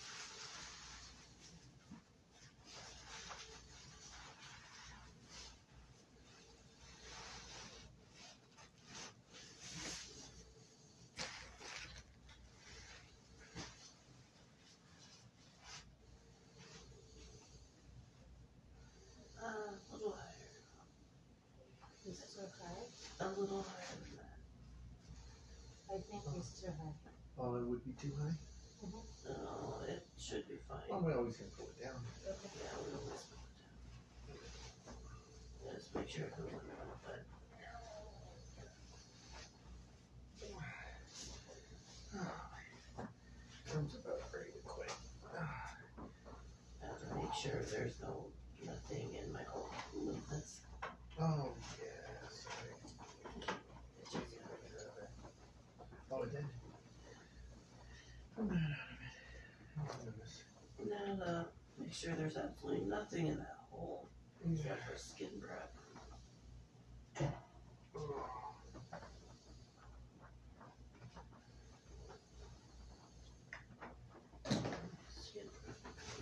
A little higher. It's too high. A little higher than that. I think it's too high. Oh, it would be too high? No, it should be fine. Oh, we always can pull it down. Okay. Yeah, we always put it down. Just make sure it goes under the bed. Comes about ready to quit. I have to make sure there's nothing in my old movements. Oh, yes. Oh, it did? I'm not out of it. Oh, goodness. Now to make sure there's absolutely nothing in that hole except for skin prep. Skin prep.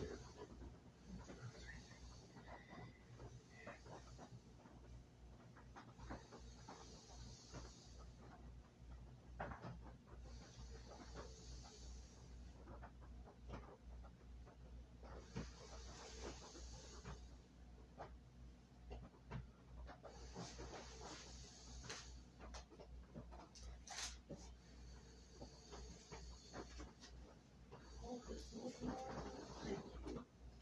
Oh, this little more. Thank you.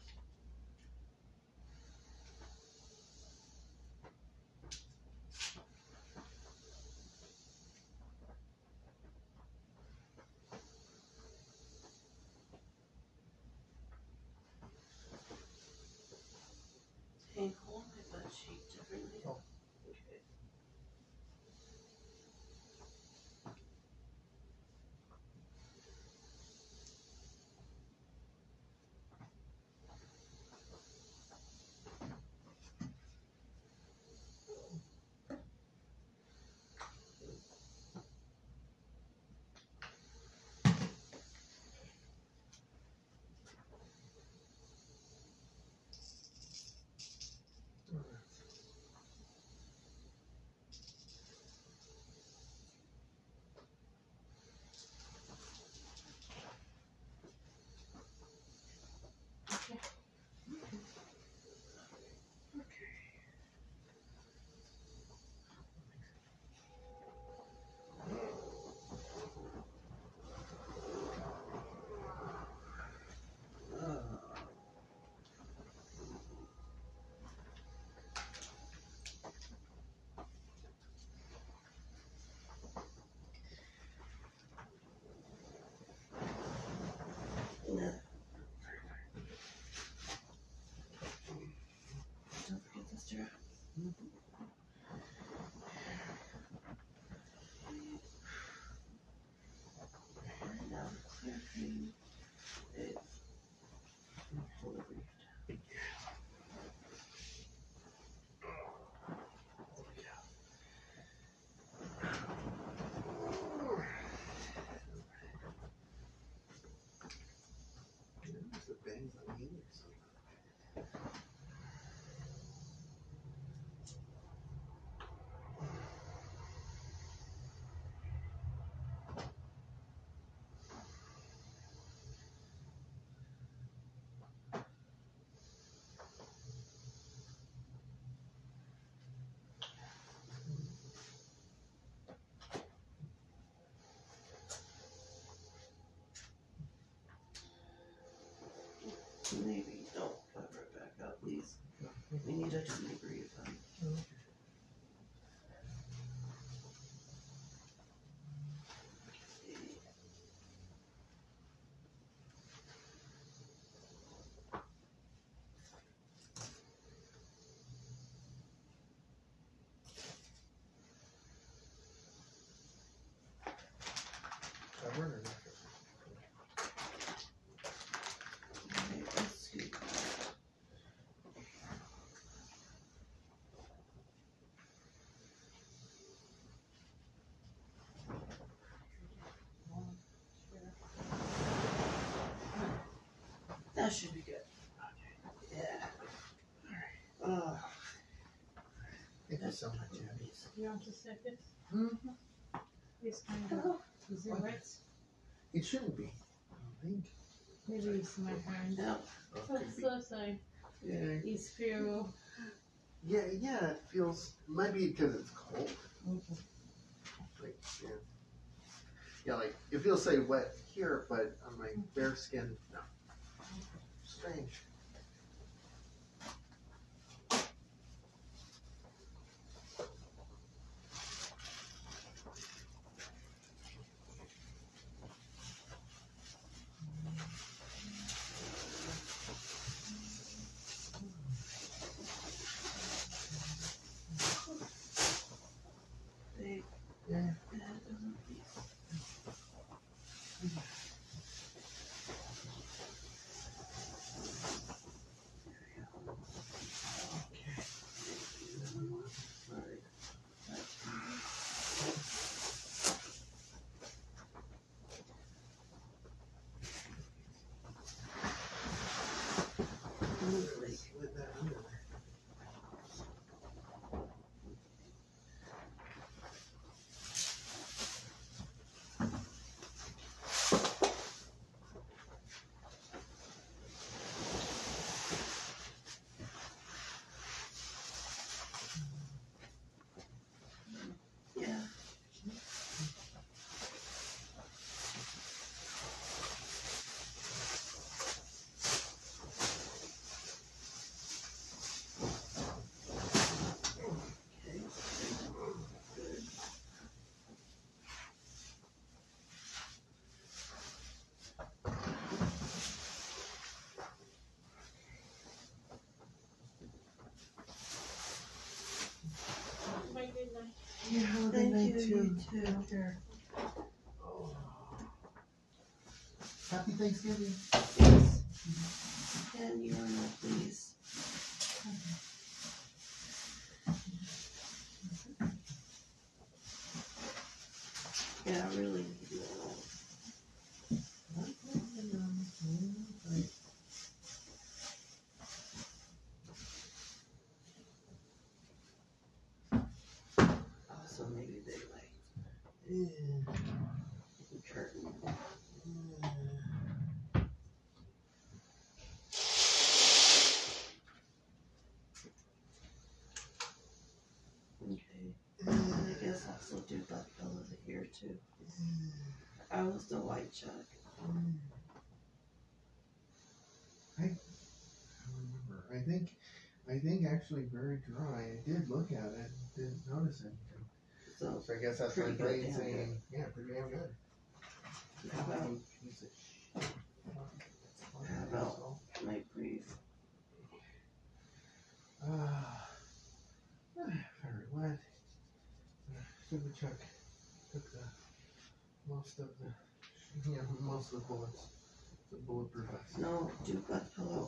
Hey, hold my butt cheek differently. Oh. Okay. No. Don't forget the strap. Alright, now the clear cream is delivery. There's the bangs on the or something. Maybe don't cover it back up, please. We need a debrief. Covered or not? Okay, let's see. should be good. Yeah. Thank you so much, Abby. You want to set it? Mm-hmm. This kind Hello. of, is it wet? It shouldn't be. I don't think. Maybe it's my hand. No. I'm so sorry. Yeah. It's feel. Yeah, it feels. Might be because it's cold. Like, yeah. Yeah, like it feels say wet here, but on my bare skin, no. Strange. Big. Yeah. Slid that under there. Yeah. Okay. Good. My good night. Yeah, have a good Thank night you. too. You too. Take care. Oh. Happy Thanksgiving. Yes. And urinal, please. Yeah, really. Also, maybe they like the curtain. Okay. And I guess also do butt pillow here too. I was the white chuck. I remember. I think actually very dry. I did look at it, didn't notice anything. So So I guess that's my Pretty good, brain damn saying, yeah, pretty damn good. how about Piece of shit. How about- my brief? Very wet. Superchuck took most of the bullets. The bulletproof vest. No, do butt pillow.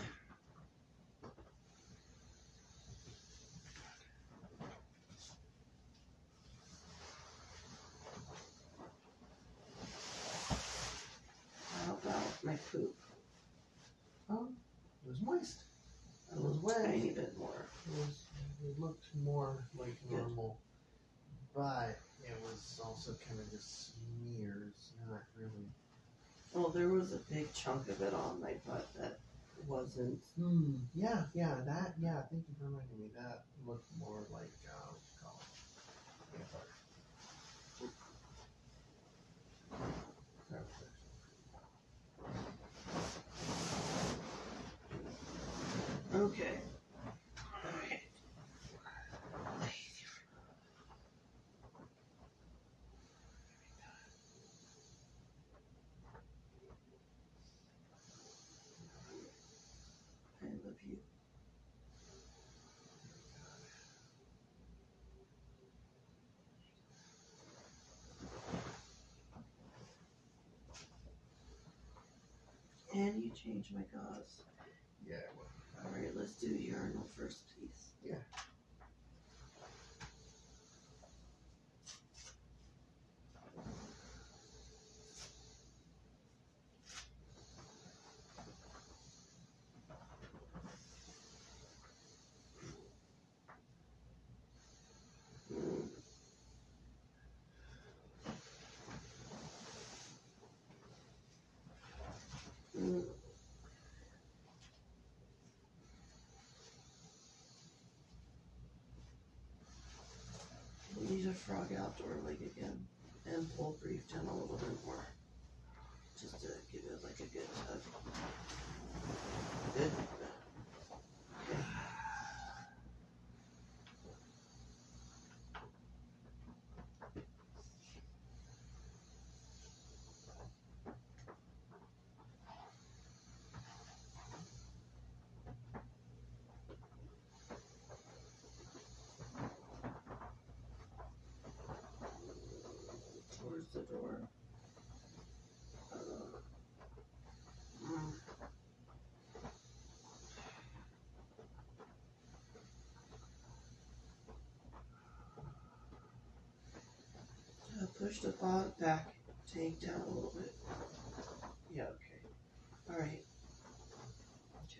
How about my poop? It was moist. A little wet. tiny bit more. It looked more like Good. normal, but it was also kind of just smears, not really. Well, there was a big chunk of it on my butt that wasn't. Yeah, thank you for reminding me. That looked more like, what you call it? Okay. Alright. I love you. And you changed my gauze. Yeah, Alright, let's do urinal first, please. Yeah. Frog Outdoor League again and pull Brief down a little bit more. Just to give it like a good tug. Good. Okay. Towards the door. Push the back tank down a little bit. Yeah, okay. Alright. Okay.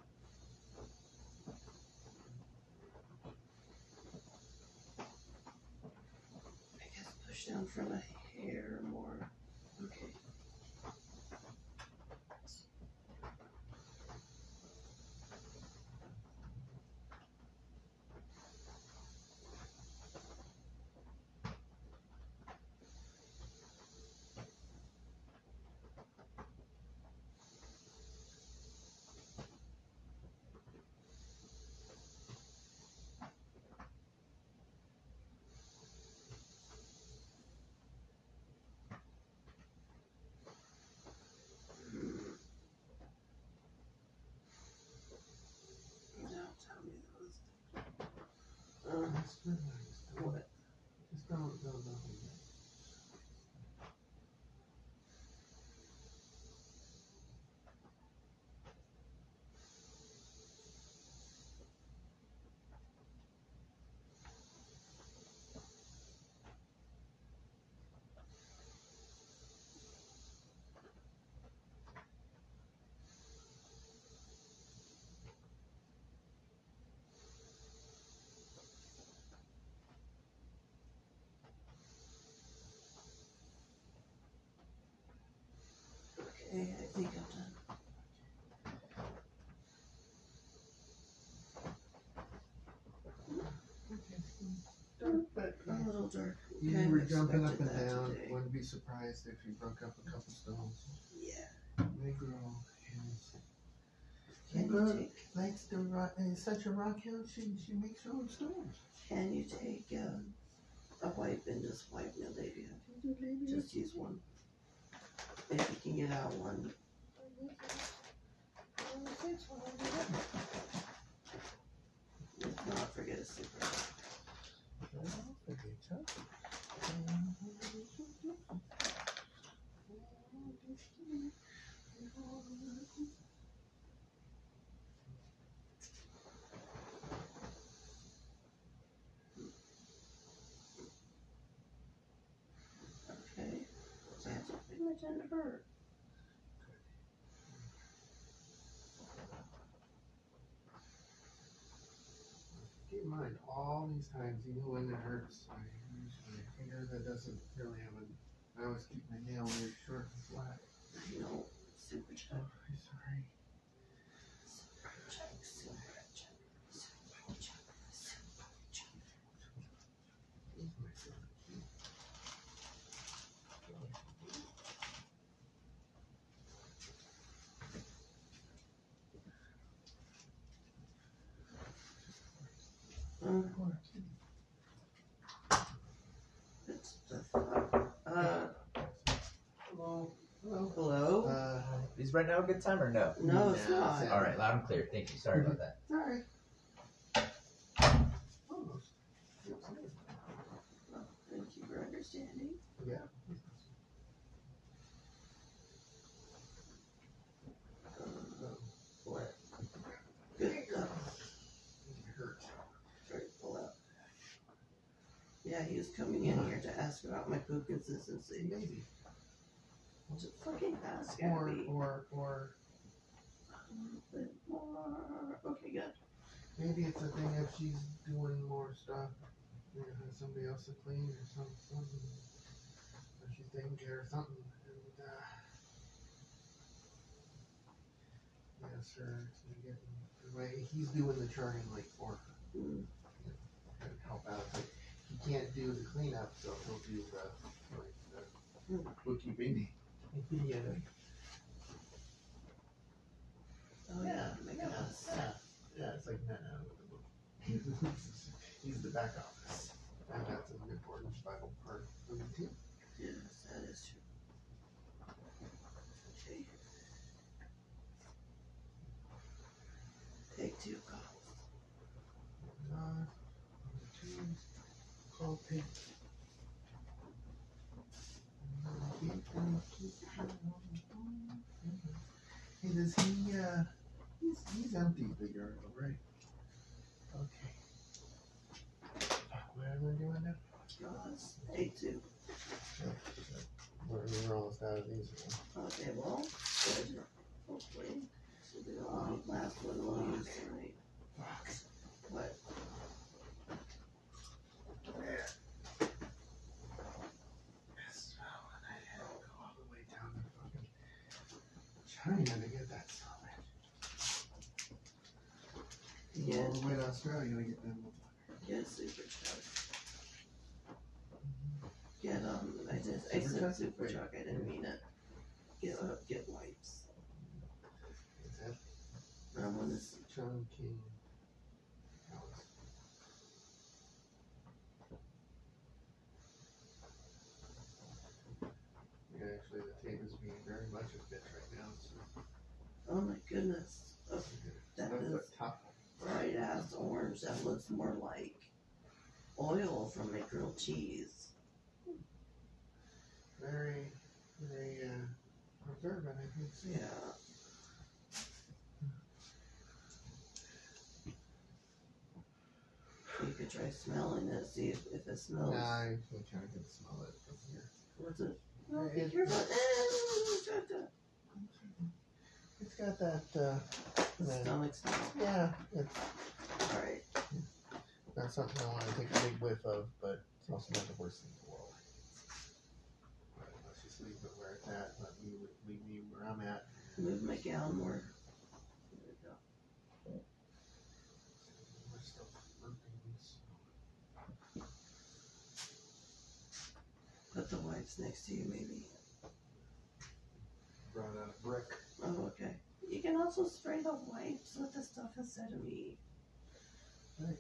I guess push down from a hair more. Okay. Now tell me those. Just relax. What? Just don't. Okay, I think I'm done. Dark, but A little dark. you Kinda were jumping up expected and that down. today. Wouldn't be surprised if you broke up a couple stones. Yeah. They grow. Can Grow. you take? Likes to rock. And such a rock hound. She makes her own stones. Can you take a wipe and just wipe me, Olivia? Just use one. If you can get out one. If not, forget a super. Okay. So I have to pay attention to her. Keep in mind, all these times, even when it hurts, I use my finger that doesn't really have a. I always keep my nail near short and flat. I know. Super check. Oh, I'm sorry. Super check. Super check. Super check. Super check. Where's my phone? It's the Hello. Hello. hello? Is right now a good time or no? No, it's no, not. it's All right, loud and clear. Thank you. Sorry about that. Sorry. Almost. Well, thank you for understanding. Yeah. What? Good stuff. It hurts. Try to pull out. Yeah, he was coming in here to ask about my poop consistency. Maybe. Just fucking ask Or, me. or, A little bit more. Okay, good. maybe it's a thing if she's doing more stuff, you know, has somebody else to clean or something. Or she's taking care of something. And, yes, sir. He's doing the charting like for her. Mm. To help out. Like, he can't do the cleanup, so he'll do the bookkeeping. Yeah. Oh yeah, make a mess. Yeah, it's like no, with the book. He's the back office, and that's an important vital part of the team. Yes, that is true. Okay. Take 2 calls. Call pick. Hey, does he, he's empty, the urinal, right? Okay. What am I doing now? Calls. Take 2. We're almost out of these. Okay, well, good. Hopefully. This will be the last one we'll use tonight. What? Yes, well, and I had to go all the way down to fucking China to get that summit. Yeah. All the way to Australia to get them. Get a super truck. Get I said super truck. I didn't mean it. Get wipes. Is that I want to see. John King House? Yeah, actually, the tape is being very much a bitch right now. So. Oh my goodness. Oh, that That's is the top. bright ass orange. That looks more like oil from a grilled cheese. Very, observant, I think. So. Yeah. You could try smelling it, see if it smells. Nah, I think I can smell it from here. What's it? No, It- be careful. It's got that, Stomach smell. yeah, it's Alright. not something I want to take a big whiff of, but it's also not the worst thing in the world. But let's just leave it where it's at. Leave me where I'm at. Move my gown more. There we go. We're still burping, so. Put the wipes next to you, maybe. Brought out a brick. Oh, okay. You can also spray the wipes with the stuff instead of me. Right.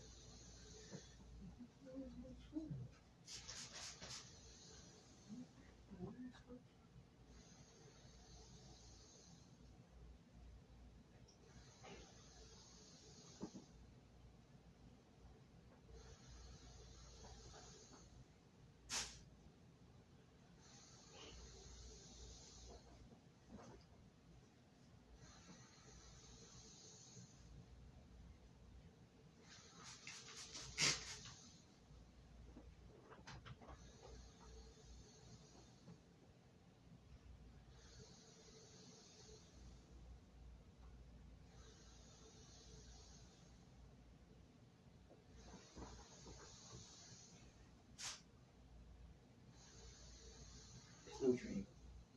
Pantry.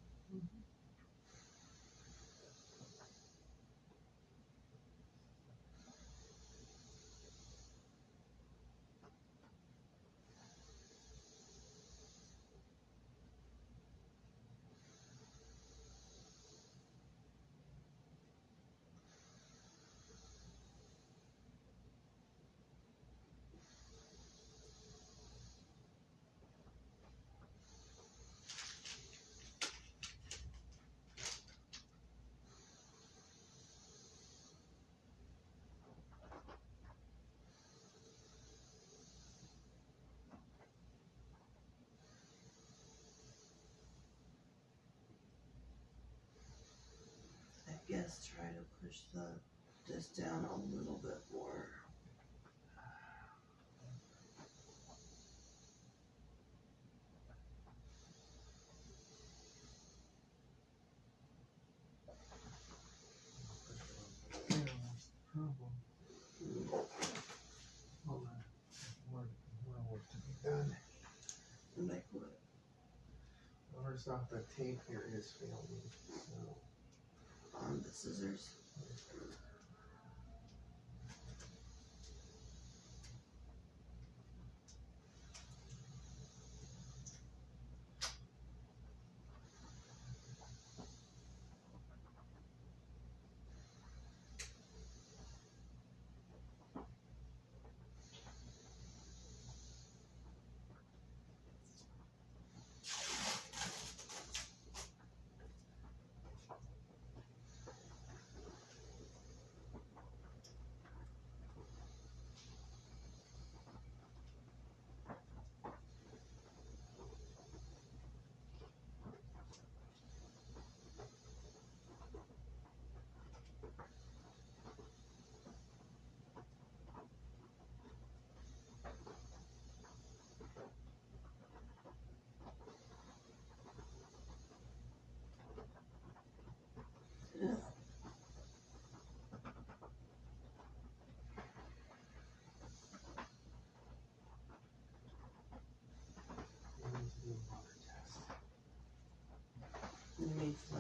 I guess try to push this down a little bit more. Yeah, that's the problem. Hold on. More work to be done. Like what? First off, the tape here is failing. So. On the scissors.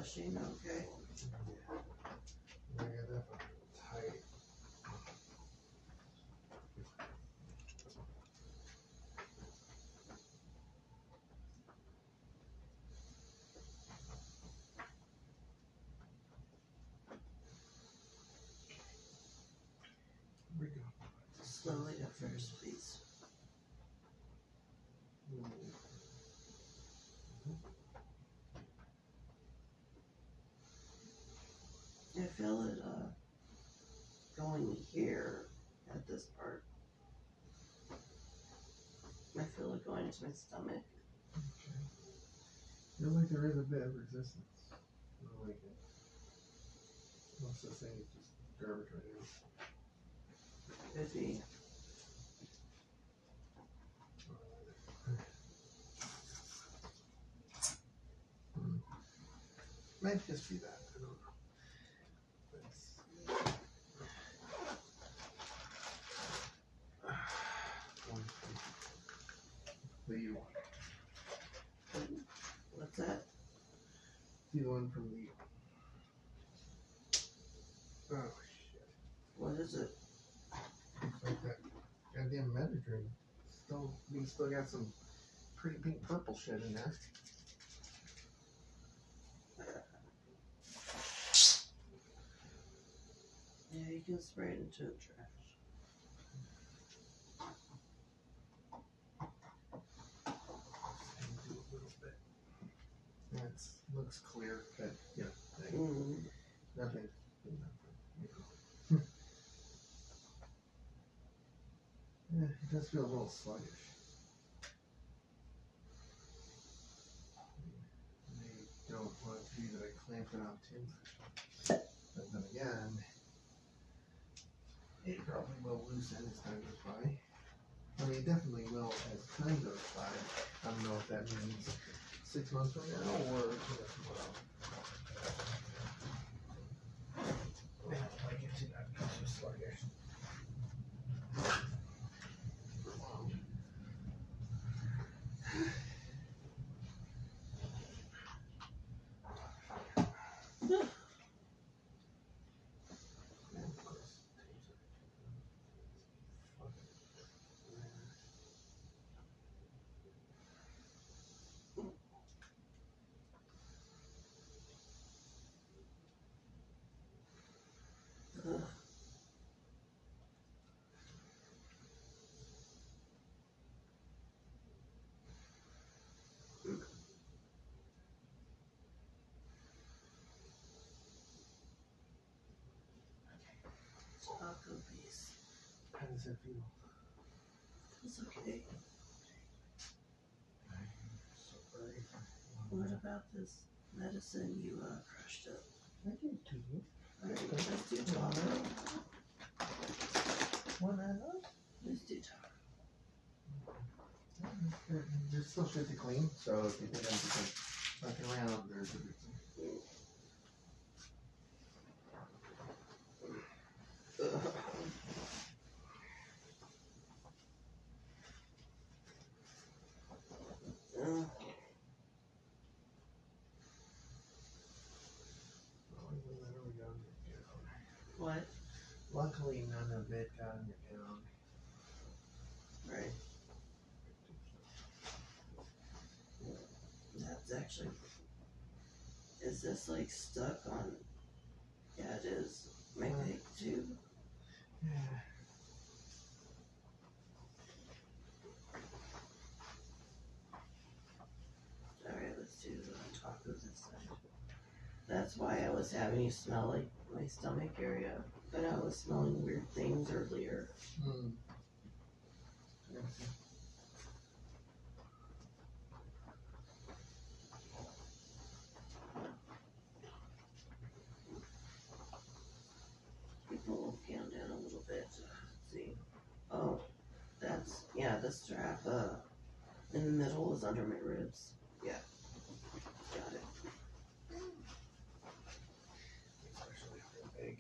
flushing, okay. I got that one tight. Here we go. Slowly at first, please. I feel it going here at this part. I feel it going into my stomach. Okay. Feel like there is a bit of resistance. I don't like it. Most of the thing is just garbage right now. Could be. Might just be that. I don't know. The one. What's that? The one from the. Oh shit! What is it? It's like that goddamn Metadream. We still got some pretty pink purple shit in there. Yeah, you can spray it into the trash. Do a little bit. That looks clear, but yeah, Mm. nothing. Yeah, it does feel a little sluggish. I don't want it to be that I clamp it out too much. But then again, it probably will loosen as time goes by. I mean, it definitely will as time goes by. I don't know if that means 6 months from now or tomorrow. I don't like it to not be too sluggish. Ugh. Taco piece. How does that feel? It's okay. So very. What about this medicine you crushed up? I give it to you. Alright, let's do taco. One and up. Let's do taco. There's still shit to clean, so if you think I'm just fucking around, there's a reason. What? Luckily, none of it got in your gown. Right. That's actually. Is this like stuck on? Yeah, it is. My pig too. Yeah. Alright, let's do the taco this side. That's why I was having you smell like my stomach area, but I was smelling weird things earlier. Hmm. Pull the can down a little bit. Let's see. Oh, that's, yeah, the strap in the middle is under my ribs. Yeah. Got it. Especially for a big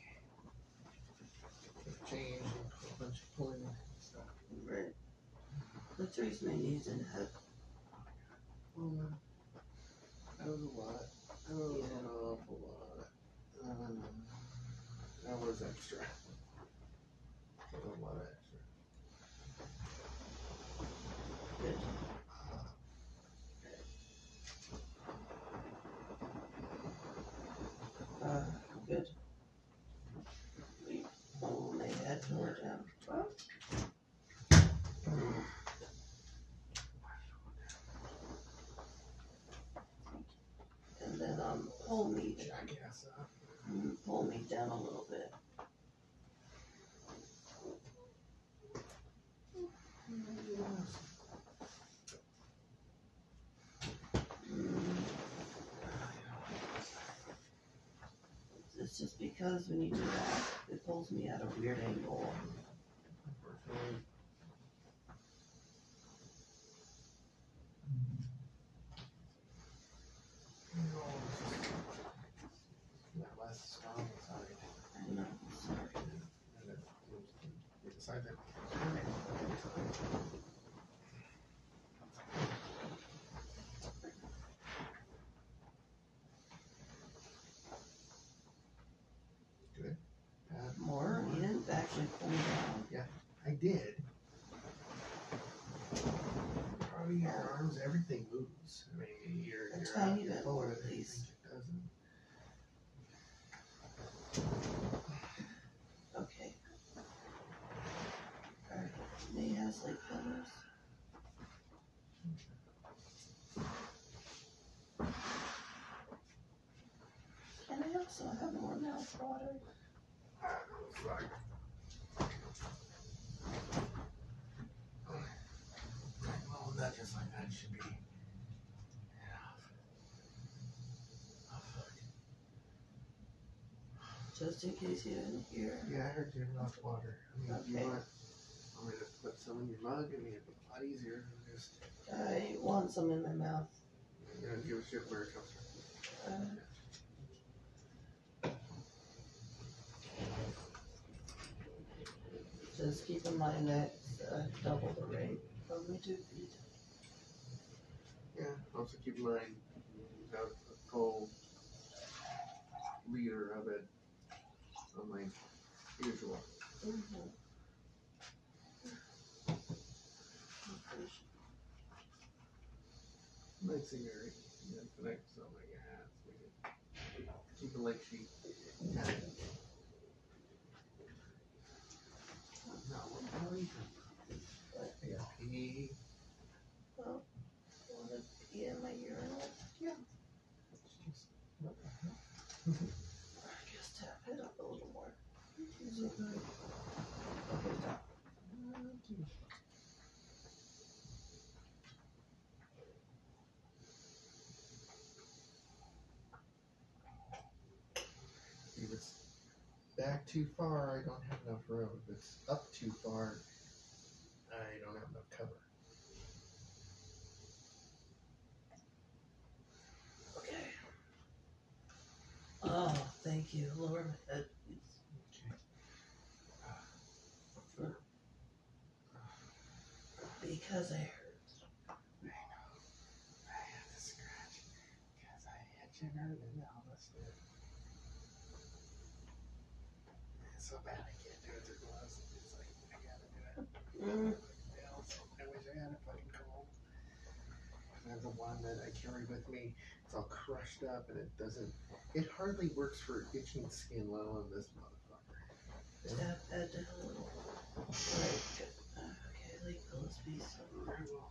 change and a bunch of pulling and stuff. Right. Let's raise my knees and head. Well, that was a lot. Oh, an awful lot. That was extra. That was a lot extra. Good. Good. Oh, my head tore down. And then pull me down a little bit. It's just because when you do that, it pulls me at a weird angle. Unfortunately. Not less strong side. I know, sorry. And it we decided. Good. More? You didn't actually pull me down. I did. Part of your arms, everything moves. I mean, you're A tiny bit more, forward, please. it doesn't. Okay. Alright. May has like colors. Can I also have more mouth water? Well, not just like that should be. Just in case you didn't hear. Yeah, I heard your mouth water. I mean, Okay. you want me to put some in your mug? I mean, it'd be a lot easier than just, I want some in my mouth. you know, give a shit where it comes from. Just keep in mind that double the rate of my 2 feet. Yeah, also keep in mind, about a full liter of it on my usual. Mm-hmm. Nice scenery. Yeah, connect so many hats. We can keep it like she had it. No, what are you I got pee. Well, want to pee in my urinal? What the hell? I guess tap it up a little more. Okay, stop. If it's back too far, I don't have enough room. If it's up too far, I don't have enough cover. Okay. Oh, thank you. Lower my head, please. Because I hurt. I know. I have to scratch because I hit you hurt and now let's do it. It's so bad I can't do it through gloves. It's like, I gotta do it. I wish I had a fucking comb. I have the one that I carry with me. It's all crushed up and it doesn't, it hardly works for itching skin, let alone this motherfucker. Tap that down a little. Alright, good. Okay, like Phyllis piece. Very well.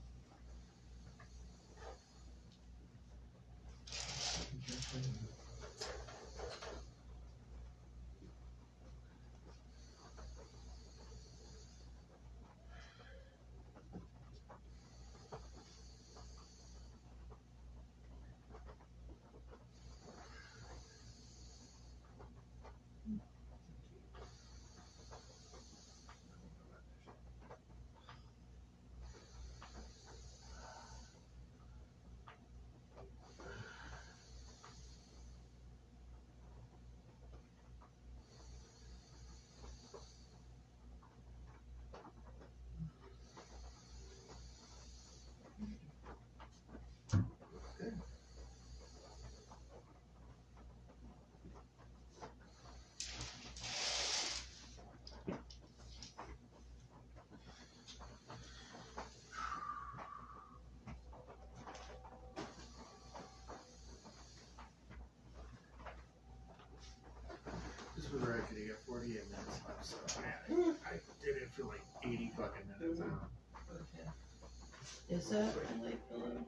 could get 48 minutes left, so I didn't feel like 80 fucking minutes out. Okay. Is that a light pillow?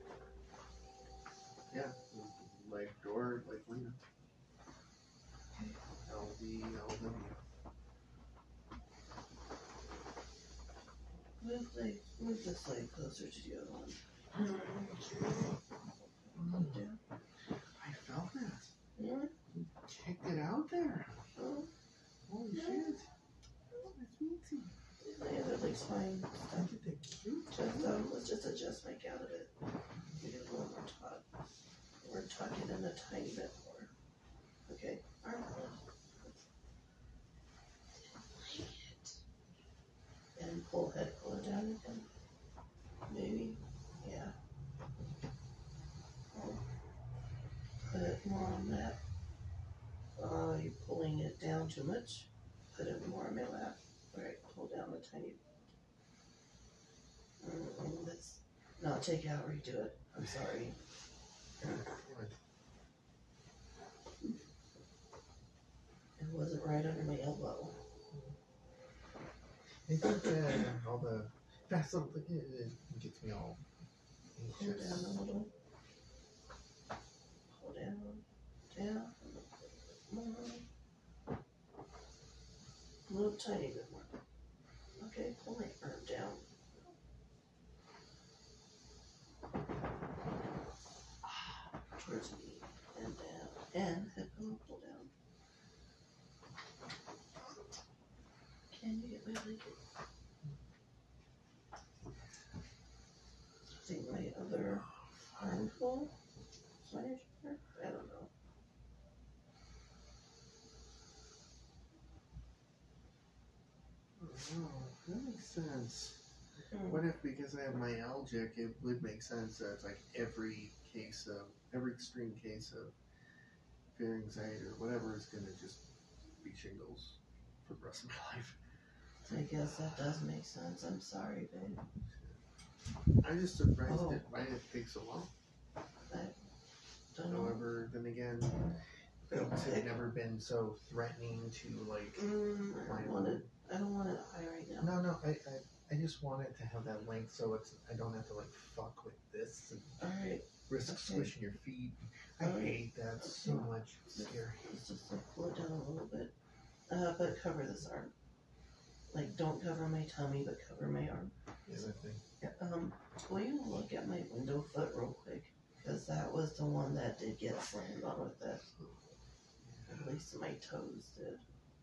Yeah, like door, like window. LW. Move this light closer to you. Down. I felt that. Yeah. You kicked it out there. Oh, Holy Yeah. shit. That's meaty. my other leg's fine. Look at the cute. Let's just adjust my count a bit. We get a little more taut. We're tucking in a tiny bit more. Okay. Arm pull. And pull it down again. Maybe. Yeah. Put it more on that. You're pulling it down too much. Put it more on my lap. Alright, pull down a tiny. Let's not take it out, redo it. I'm sorry. It wasn't right under my elbow. I think all the fast little thing it gets me all Pull anxious. down a little. Pull down. Down. More. A little tiny bit more. Okay, pull my arm down. Towards me and down. And head pillow pull down. Can you get my blanket? I think my other armful is on your shoulder? I don't know. Oh, that makes sense. What if, because I have myalgic, it would make sense that it's like every extreme case of fear, anxiety, or whatever is gonna just be shingles for the rest of my life. I guess that does make sense. I'm sorry, babe. I'm just surprised Oh. why it takes so long. Don't know. However, then again, things have never been so threatening to like. I don't want it high right now. No, I just want it to have that length so I don't have to like fuck with this and Alright, risk Okay. squishing your feet. I Alright. hate that so Okay. much. It's scary. let's just like pull it down a little bit. But cover this arm. Like, don't cover my tummy, but cover my arm. Is that thing? Yeah, will you look at my window foot real quick? Because that was the one that did get slammed on with it. At least my toes did.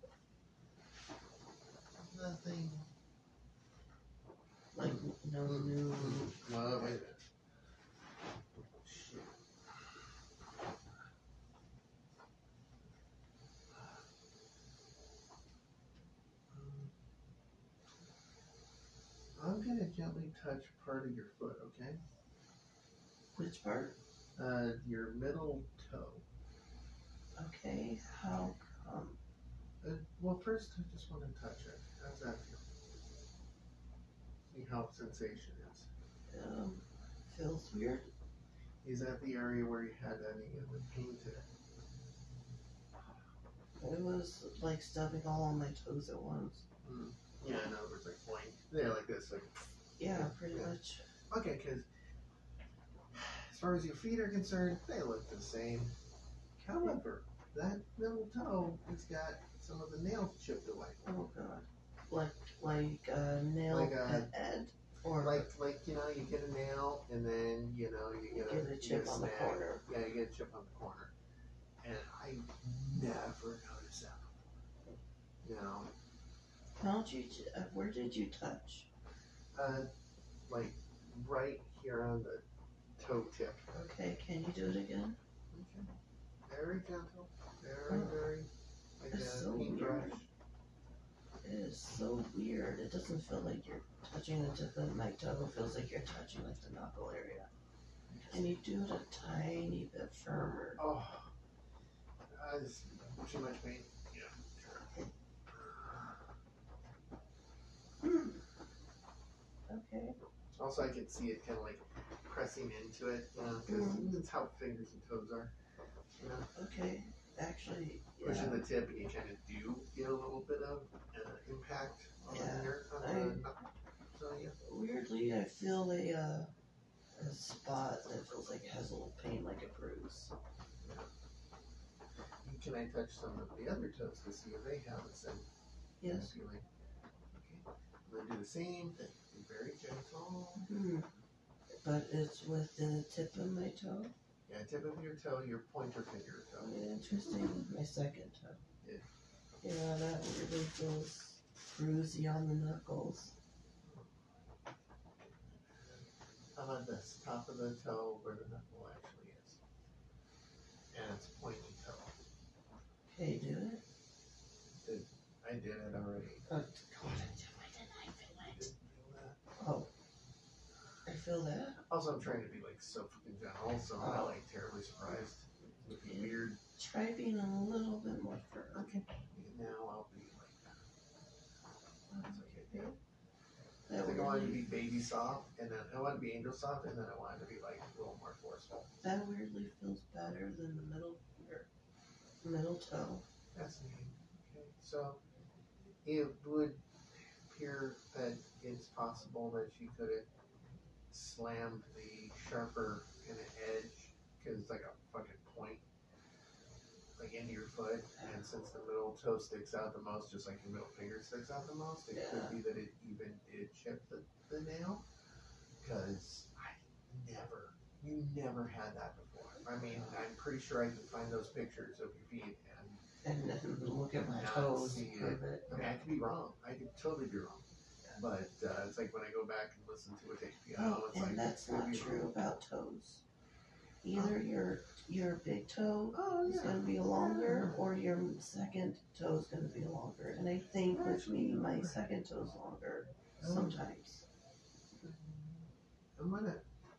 Nothing. Like, no new. Well, wait a minute. Shit. I'm gonna gently touch part of your foot, okay? Which part? Your middle toe. Okay, how come? Well, first I just want to touch it. How's that feel? See how sensation is. Feels weird. Is that the area where you had any of the pain today? It was like stubbing all on my toes at once. Yeah, in other words, like point. Yeah, like this. Like. Yeah, pretty Yeah. much. Okay, because as far as your feet are concerned, they look the same. However, that middle toe has got some of the nails chipped away. Oh god. Like a nail Like a- head? Or Like you get a nail and then you get a chip on the snag. corner. Yeah, you get a chip on the corner, and I never noticed that. where did you touch? Like right here on the toe tip. Okay, can you do it again? Okay. Very gentle. Oh. Very like It's a so paintbrush. weird. It is so weird. It doesn't feel like you're touching the tip of my toe. It feels like you're touching like the knuckle area. Can you do it a tiny bit firmer? Oh, it's too much pain. Yeah. Okay. Also, I can see it kind of like pressing into it, because that's how fingers and toes are. Okay. actually, pushing yeah. the tip, and you kind of do get a little bit of impact on Yeah, the knuckle. So yeah. Weirdly, I feel a spot that feels like it has a little pain, like a bruise. Can I touch some of the other toes to see if they have the same Yes. feeling? Okay. I'm gonna do the same thing. Be very gentle. But it's with the tip of my toe. Yeah, tip of your toe, your pointer finger toe. Interesting. My second toe. Yeah. Yeah, that really feels bruisey on the knuckles. How about this? Top of the toe where the knuckle actually is. And it's pointy toe. Okay, do it. I did it already. Oh, God, I feel Didn't feel that. Oh. I feel that. Also, I'm trying to be like so fucking gentle, so I'm not like terribly surprised. It's Yeah. weird. Try being a little bit more firm. Okay. Now I'll be like that. That's okay. Yeah. I That think I want it to weirdly, be baby soft, and then I want it to be angel soft, and then I want it to be like a little more forceful. that weirdly feels better than the middle finger, middle toe. That's neat. Okay. So it would appear that it's possible that she could have slammed the sharper kind of edge, because it's like a fucking point, like into your foot, and since the middle toe sticks out the most, just like your middle finger sticks out the most, it could be that it even did chip the nail, because you never had that before. I mean, I'm pretty sure I can find those pictures of your feet And then look at my not toes see and prove it. I mean, I could be wrong. I could totally be wrong. But it's like when I go back and listen to a tape piano, Oh, it's and like that's it could not be true wrong. about toes. Either your big toe Oh, is yeah. going to be longer, or your second toe is going to be longer. And I think with me, my second toe is longer sometimes. I'm gonna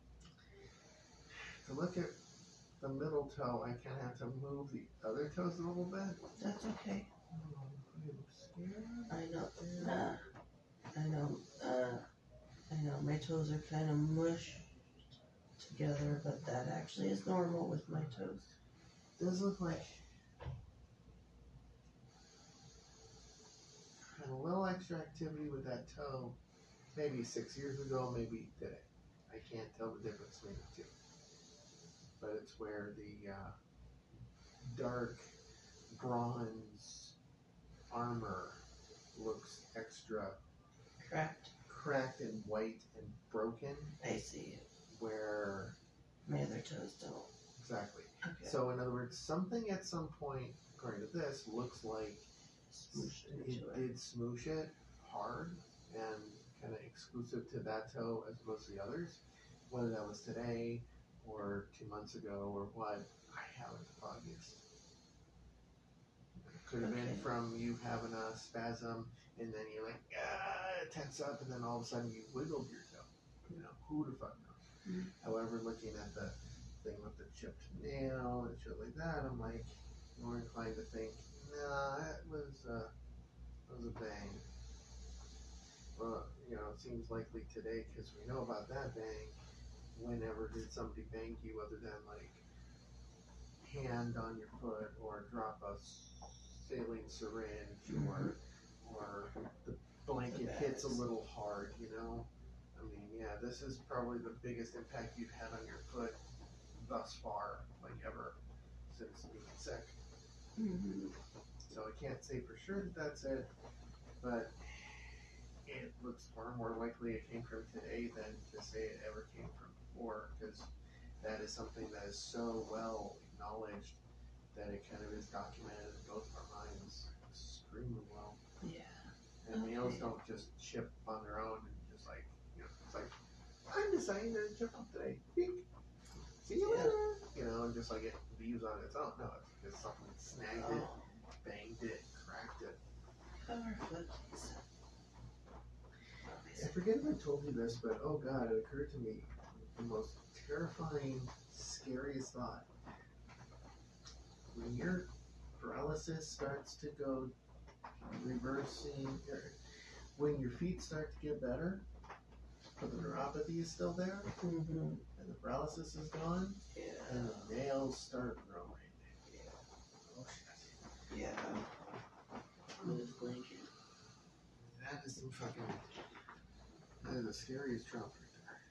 to look at the middle toe. I kind of have to move the other toes a little bit. That's okay. I'm scared. I know. I know. I know. My toes are kind of mushed together, but that actually is normal with my toes. Does look like had a little extra activity with that toe. Maybe 6 years ago, maybe today. I can't tell the difference between the two. But it's where the dark bronze armor looks extra cracked and white and broken. I see it. Where My other toes don't. exactly. Okay. So in other words, something at some point, according to this, looks like Smooshed it into it. did smoosh it hard and kind of exclusive to that toe as opposed to the others. Whether that was today or 2 months ago or what, I haven't the foggiest. It could have been Okay. from you having a spasm and then you're like, tense up, and then all of a sudden you wiggled your toe. You know, who the fuck knows? Mhm. However, looking at the thing with the chipped nail and shit like that, I'm like more inclined to think, nah, it was a bang. Well, you know, it seems likely today because we know about that bang. Whenever did somebody bang you other than like hand on your foot or drop a saline syringe or the blanket hits a little hard, you know? I mean, yeah, this is probably the biggest impact you've had on your foot thus far, like ever, since being sick. Mm-hmm. So I can't say for sure that that's it, but it looks far more likely it came from today than to say it ever came from before, because that is something that is so well acknowledged that it kind of is documented in both of our minds extremely well. Yeah. And nails Okay. don't just chip on their own and just like, you know, it's like, I'm deciding to chip up today. Bink. See you Yeah. later. You know, and just like it leaves on its own. No, it's because something snagged it, Oh, banged it, cracked it. cover footies. I forget if I told you this, but oh god, it occurred to me the most terrifying, scariest thought. When your paralysis starts to go reversing, when your feet start to get better, but the neuropathy is still there, Mm-hmm. and the paralysis is gone, Yeah. and the nails start growing. Yeah. Oh Yeah. Move blanket. That is some fucking. That is the scariest drop right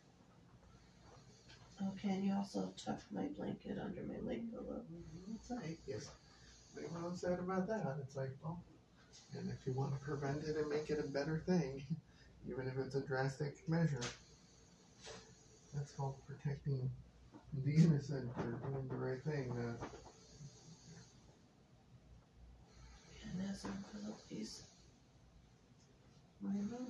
there. Oh, can you also tuck my blanket under my leg pillow? It's like, yes. But what I'm saying about that, it's like, well, and if you want to prevent it and make it a better thing, even if it's a drastic measure, that's called protecting the innocent or doing the right thing. And as in Philippines. I know.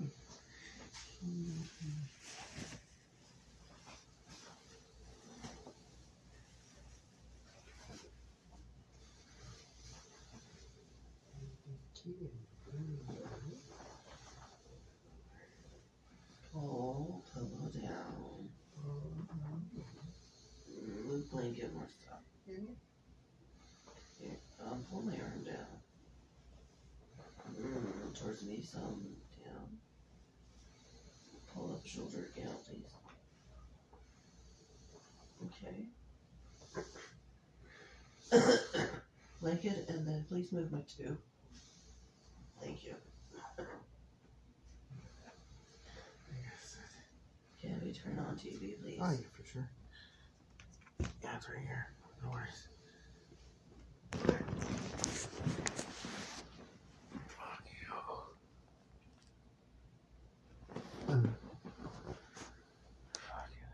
Pull pillow down. Move blanket more stuff. Here, pull my arm down. Towards me, some down. Pull up shoulder again, please. Okay. Blanket, and then please move my two. Thank you. Can we turn on TV, please? Oh, yeah, for sure. Yeah, it's right here. No worries. Fuck you. Fuck you.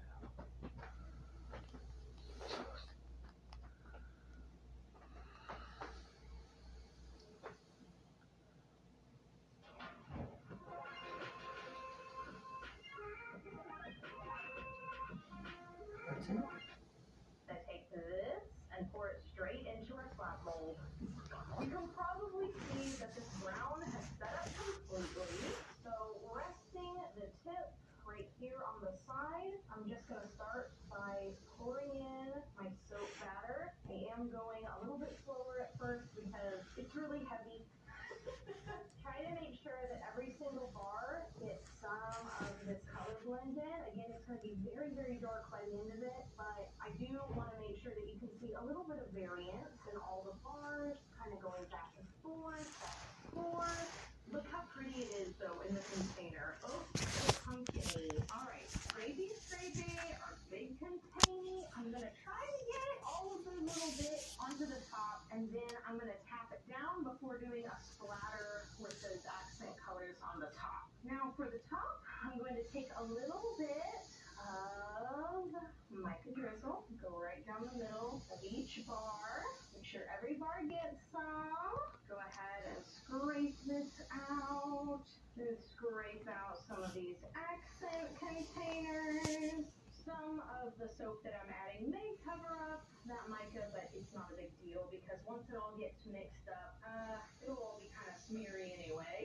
I take this and pour it straight into our flat mold. You can probably see that this brown has set up completely. So resting the tip right here on the side, I'm just going to start by pouring in my soap batter. I am going a little bit slower at first because it's really heavy. Try to make sure that every single bar gets some of this color blend in. Again, it's going to be very, very dark by the end of it, but I do want to make sure that you can see a little bit of variance in all the bars, kind of going back and forth, back and forth. Look how pretty it is, though, in the container. Oh, so pumpkin-y. All right, scrapey, our big container. I'm going to try to get all of the little bits onto the top, and then I'm going to tap it down before doing a splatter with those accent colors on the top. Now, for the top, I'm going to take a little bit of mica drizzle, go right down the middle of each bar. Make sure every bar gets some. Go ahead and scrape this out. And scrape out some of these accent containers. Some of the soap that I'm adding may cover up that mica, but it's not a big deal because once it all gets mixed up, it'll all be kind of smeary anyway.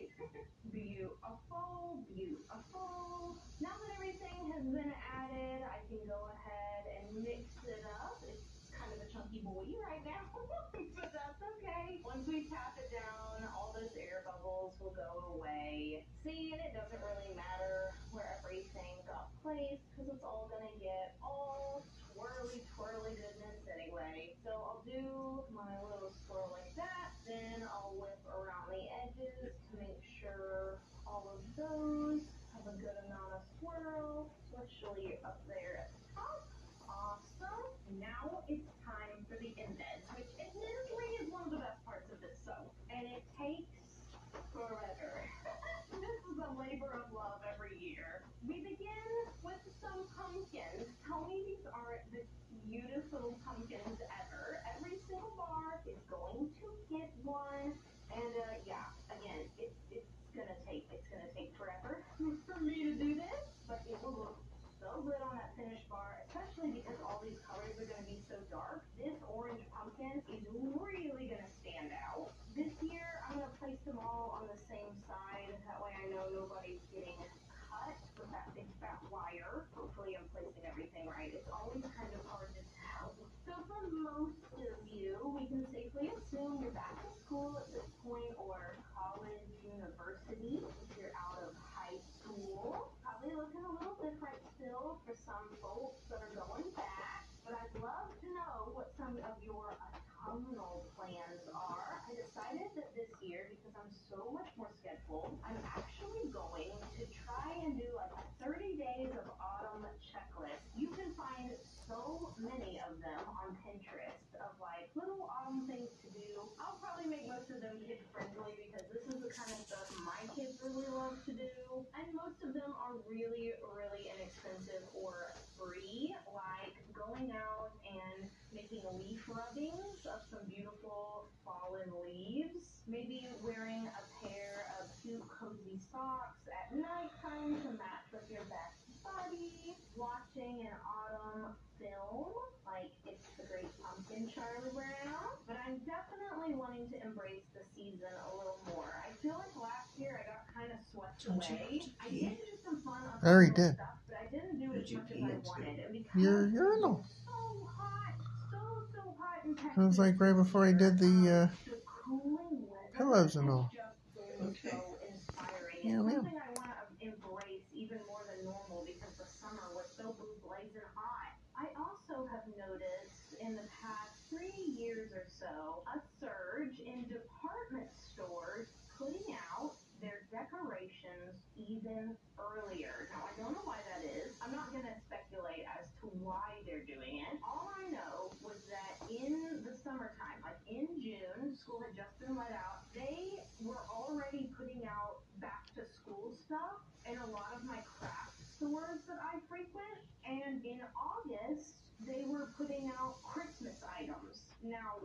Beautiful, beautiful. Now that everything has been added, I can go ahead and mix it up. It's kind of a chunky boy right now, but that's okay. Once we tap it down, all those air bubbles will go away. See, and it doesn't really matter where everything got placed because it's all going to get all twirly, twirly goodness anyway. So I'll do my little swirl like that, then I'll whip around the edges to make sure all of those have a good amount of swirl, especially up there at the top. Awesome. Now it's time for the indent, which admittedly is one of the best parts of this soap, and it takes forever. This is a labor of love every year. We begin with some pumpkins. Tell me these aren't the cutest little pumpkins ever. Every single bar is going to get one, and yeah, again, it's gonna take forever for me to do this, but it will look so good on that finished bar, especially because all these colors are going to be so dark. This orange pumpkin is really going to stand out. This year, I'm going to place them all on the same side. That way I know nobody's getting cut with that big fat wire. Hopefully I'm placing everything right. It's always kind of hard to tell. So for most of you, we can safely assume you're back to school at this point, or college, university, if you're out of high school. Probably looking a little different still for some folks that are going back. But I'd love to know what some of your autumnal plans are. I decided I'm actually going to try and do like a 30 days of autumn checklist. You can find so many of them on Pinterest of like little autumn things to do. I'll probably make most of them kid friendly because this is the kind of stuff my kids really love to do. And most of them are really, really inexpensive or free, like going out and making leaf rubbings of some beautiful fallen leaves. Maybe wearing a pair of cute cozy socks at nighttime to match with your best buddy. Watching an autumn film like It's the Great Pumpkin, Charlie Brown. But I'm definitely wanting to embrace the season a little more. I feel like last year I got kind of swept away. I did do some fun I already autumnal did. stuff, but I didn't do as much as I wanted. And because Your urinal. so hot, so hot in Texas. It was like right before I did the The cooling weather pillows and all. has just been Okay. so inspiring. Yeah, It's ma'am. something I want to embrace even more than normal because the summer was so blazing hot. I also have noticed in the past 3 years or so a surge in department stores putting out their decorations even earlier. Now, I don't know why that is. I'm not going to speculate as to why they're doing it. All I know was that in the summertime, like in June, school had just been let out, they were already putting out back to school stuff in a lot of my craft stores that I frequent. And in August, they were putting out Christmas items. Now,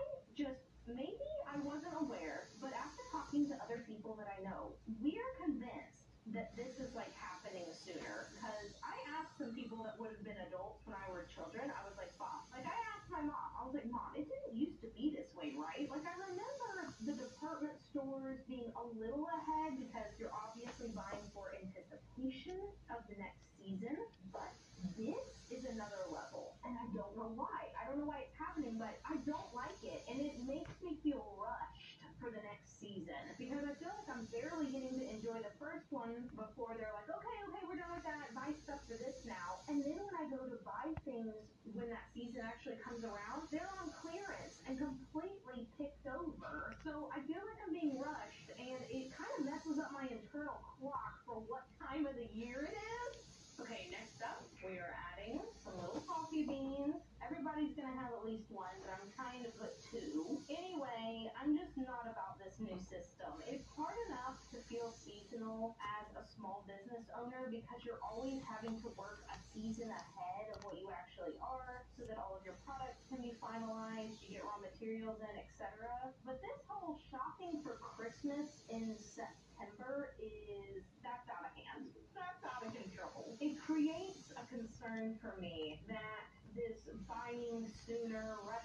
maybe I wasn't aware, but after talking to other people that I know, we're convinced that this is like happening sooner. Because I asked some people that would have been adults when I were children, I was like, Mom, like I asked my mom, I was like, Mom, it didn't used to be this way, right? Like I remember the department stores being a little ahead because you're obviously buying for anticipation of the next season, but this is another level, and I don't know why. I don't know why it's happening, but I don't like it, and it makes me feel rushed for the next season because I feel like I'm barely getting to enjoy the first one before they're like, okay, we're done with that. Buy stuff for this now, and then when I go to buy things when that season actually comes around, they're on clearance and completely picked over. So I feel like I'm being rushed, and it kind of messes up my internal clock for what time of the year it is. Okay, next up, we are adding some little coffee beans. Everybody's gonna have at least one, but I'm trying to put 2. Anyway, I'm just not about this new system. It's hard enough to feel seasonal as a small business owner because you're always having to work a season ahead of what you actually are so that all of your products can be finalized, you get raw materials in, etc. But this whole shopping for Christmas in September that's out of hand. That's out of control. It creates a concern for me that this buying sooner, rush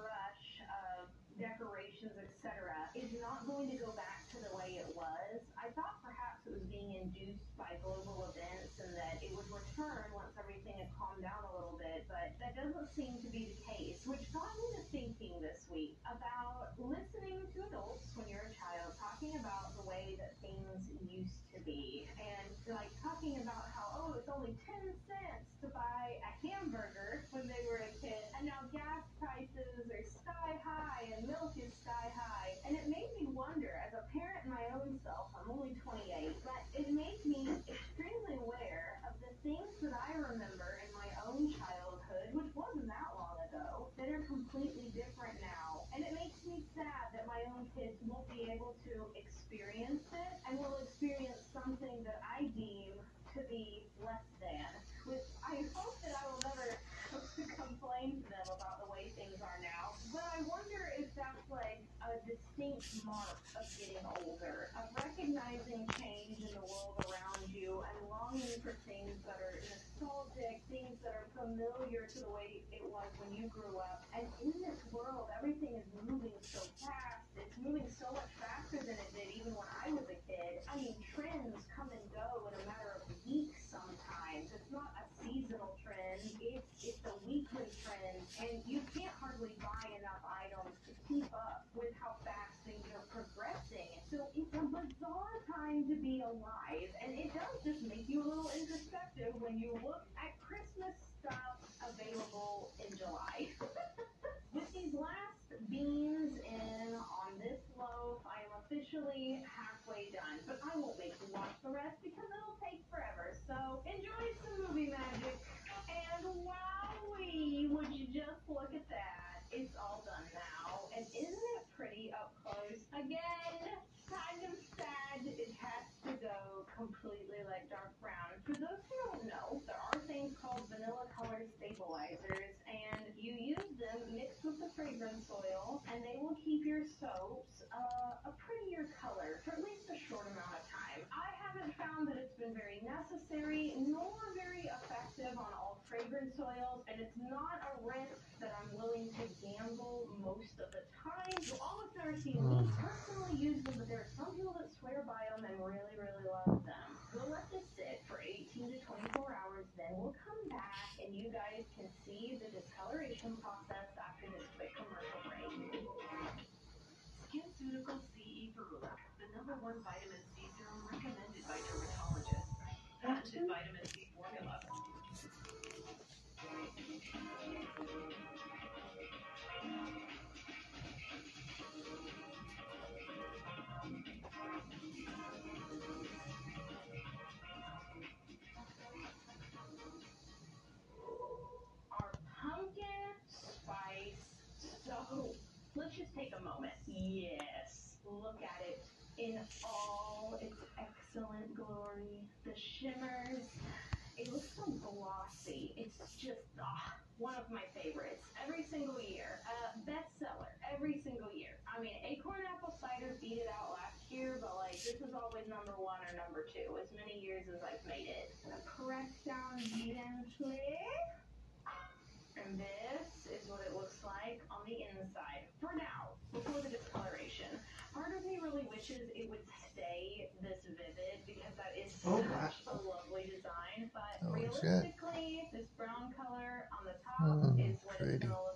of decorations, etc., is not going to go back to the way it was. I thought perhaps it was being induced by global events and that it would return once everything had calmed down a little bit, but that doesn't seem to be the case, which got me to thinking this week about listening to adults when you're a child talking about the way that things used to be, and like talking about how, oh, it's only 10 cents to buy a hamburger when they were a kid, and now gas prices are sky high and milk is sky high. And it made me wonder, as a parent my own self, I'm only 28, but it made me extremely aware of the things that I remember in my own childhood, which wasn't that long ago, that are completely different now. And it makes me sad that my own kids won't be able to experience it and will experience something that I deem to be less than, which I hope that I will never have to complain to them about the way things are now. But I wonder if that's like a distinct mark of getting older, of recognizing change in the world around you and longing for things that are nostalgic, things that are familiar to the way it was when you grew up. And in this world, everything is moving so fast. It's moving so much faster than it did even when I was a kid. I mean, trends come and go in a matter of weeks sometimes. It's not a seasonal trend. It's a weekly trend. And you can't hardly buy enough items to keep up with how fast things are progressing. So it's a bizarre time to be alive. And it does just make you a little introspective when you look at Christmas stuff available in July. With these last beans in on this loaf, I am officially officially halfway done, but I won't make you watch the rest because it'll take forever. So enjoy some movie magic. And wowee, would you just look at that? It's all done now. And isn't it pretty up close? Again, kind of sad it has to go completely like dark brown. For those who don't know, there are things called vanilla color stabilizers, and you use them mixed with the fragrance oil, and they will keep your soaps a prettier color for at least a short amount of time. I haven't found that it's been very necessary nor very effective on all fragrance oils, and it's not a risk that I'm willing to gamble most of the time. You'll almost never see me personally use them, but there are some people that swear by them and really, really love them. We'll let this sit for 18 to 24 hours, then we'll come back and you guys can see the discoloration process after this quick commercial break. SkinCeuticals CE Ferulic, the #1 vitamin C serum recommended by dermatologists. Patented vitamin C formula. Our pumpkin spice soap. Let's just take a moment. Yes, look at it in all its excellent glory. The shimmers. It looks so glossy. It's just one of my favorites. Every single year. Bestseller. Every single year. I mean, Acorn Apple Cider beat it out last year, but like this is always #1 or #2 as many years as I've made it. Gonna press down gently. And this is what it looks like on the inside. For now, before the discoloration. Part of me really wishes it would stay this vivid because that is such a lovely design. But Holy shit. realistically, this brown color on the top is what it's pretty. going to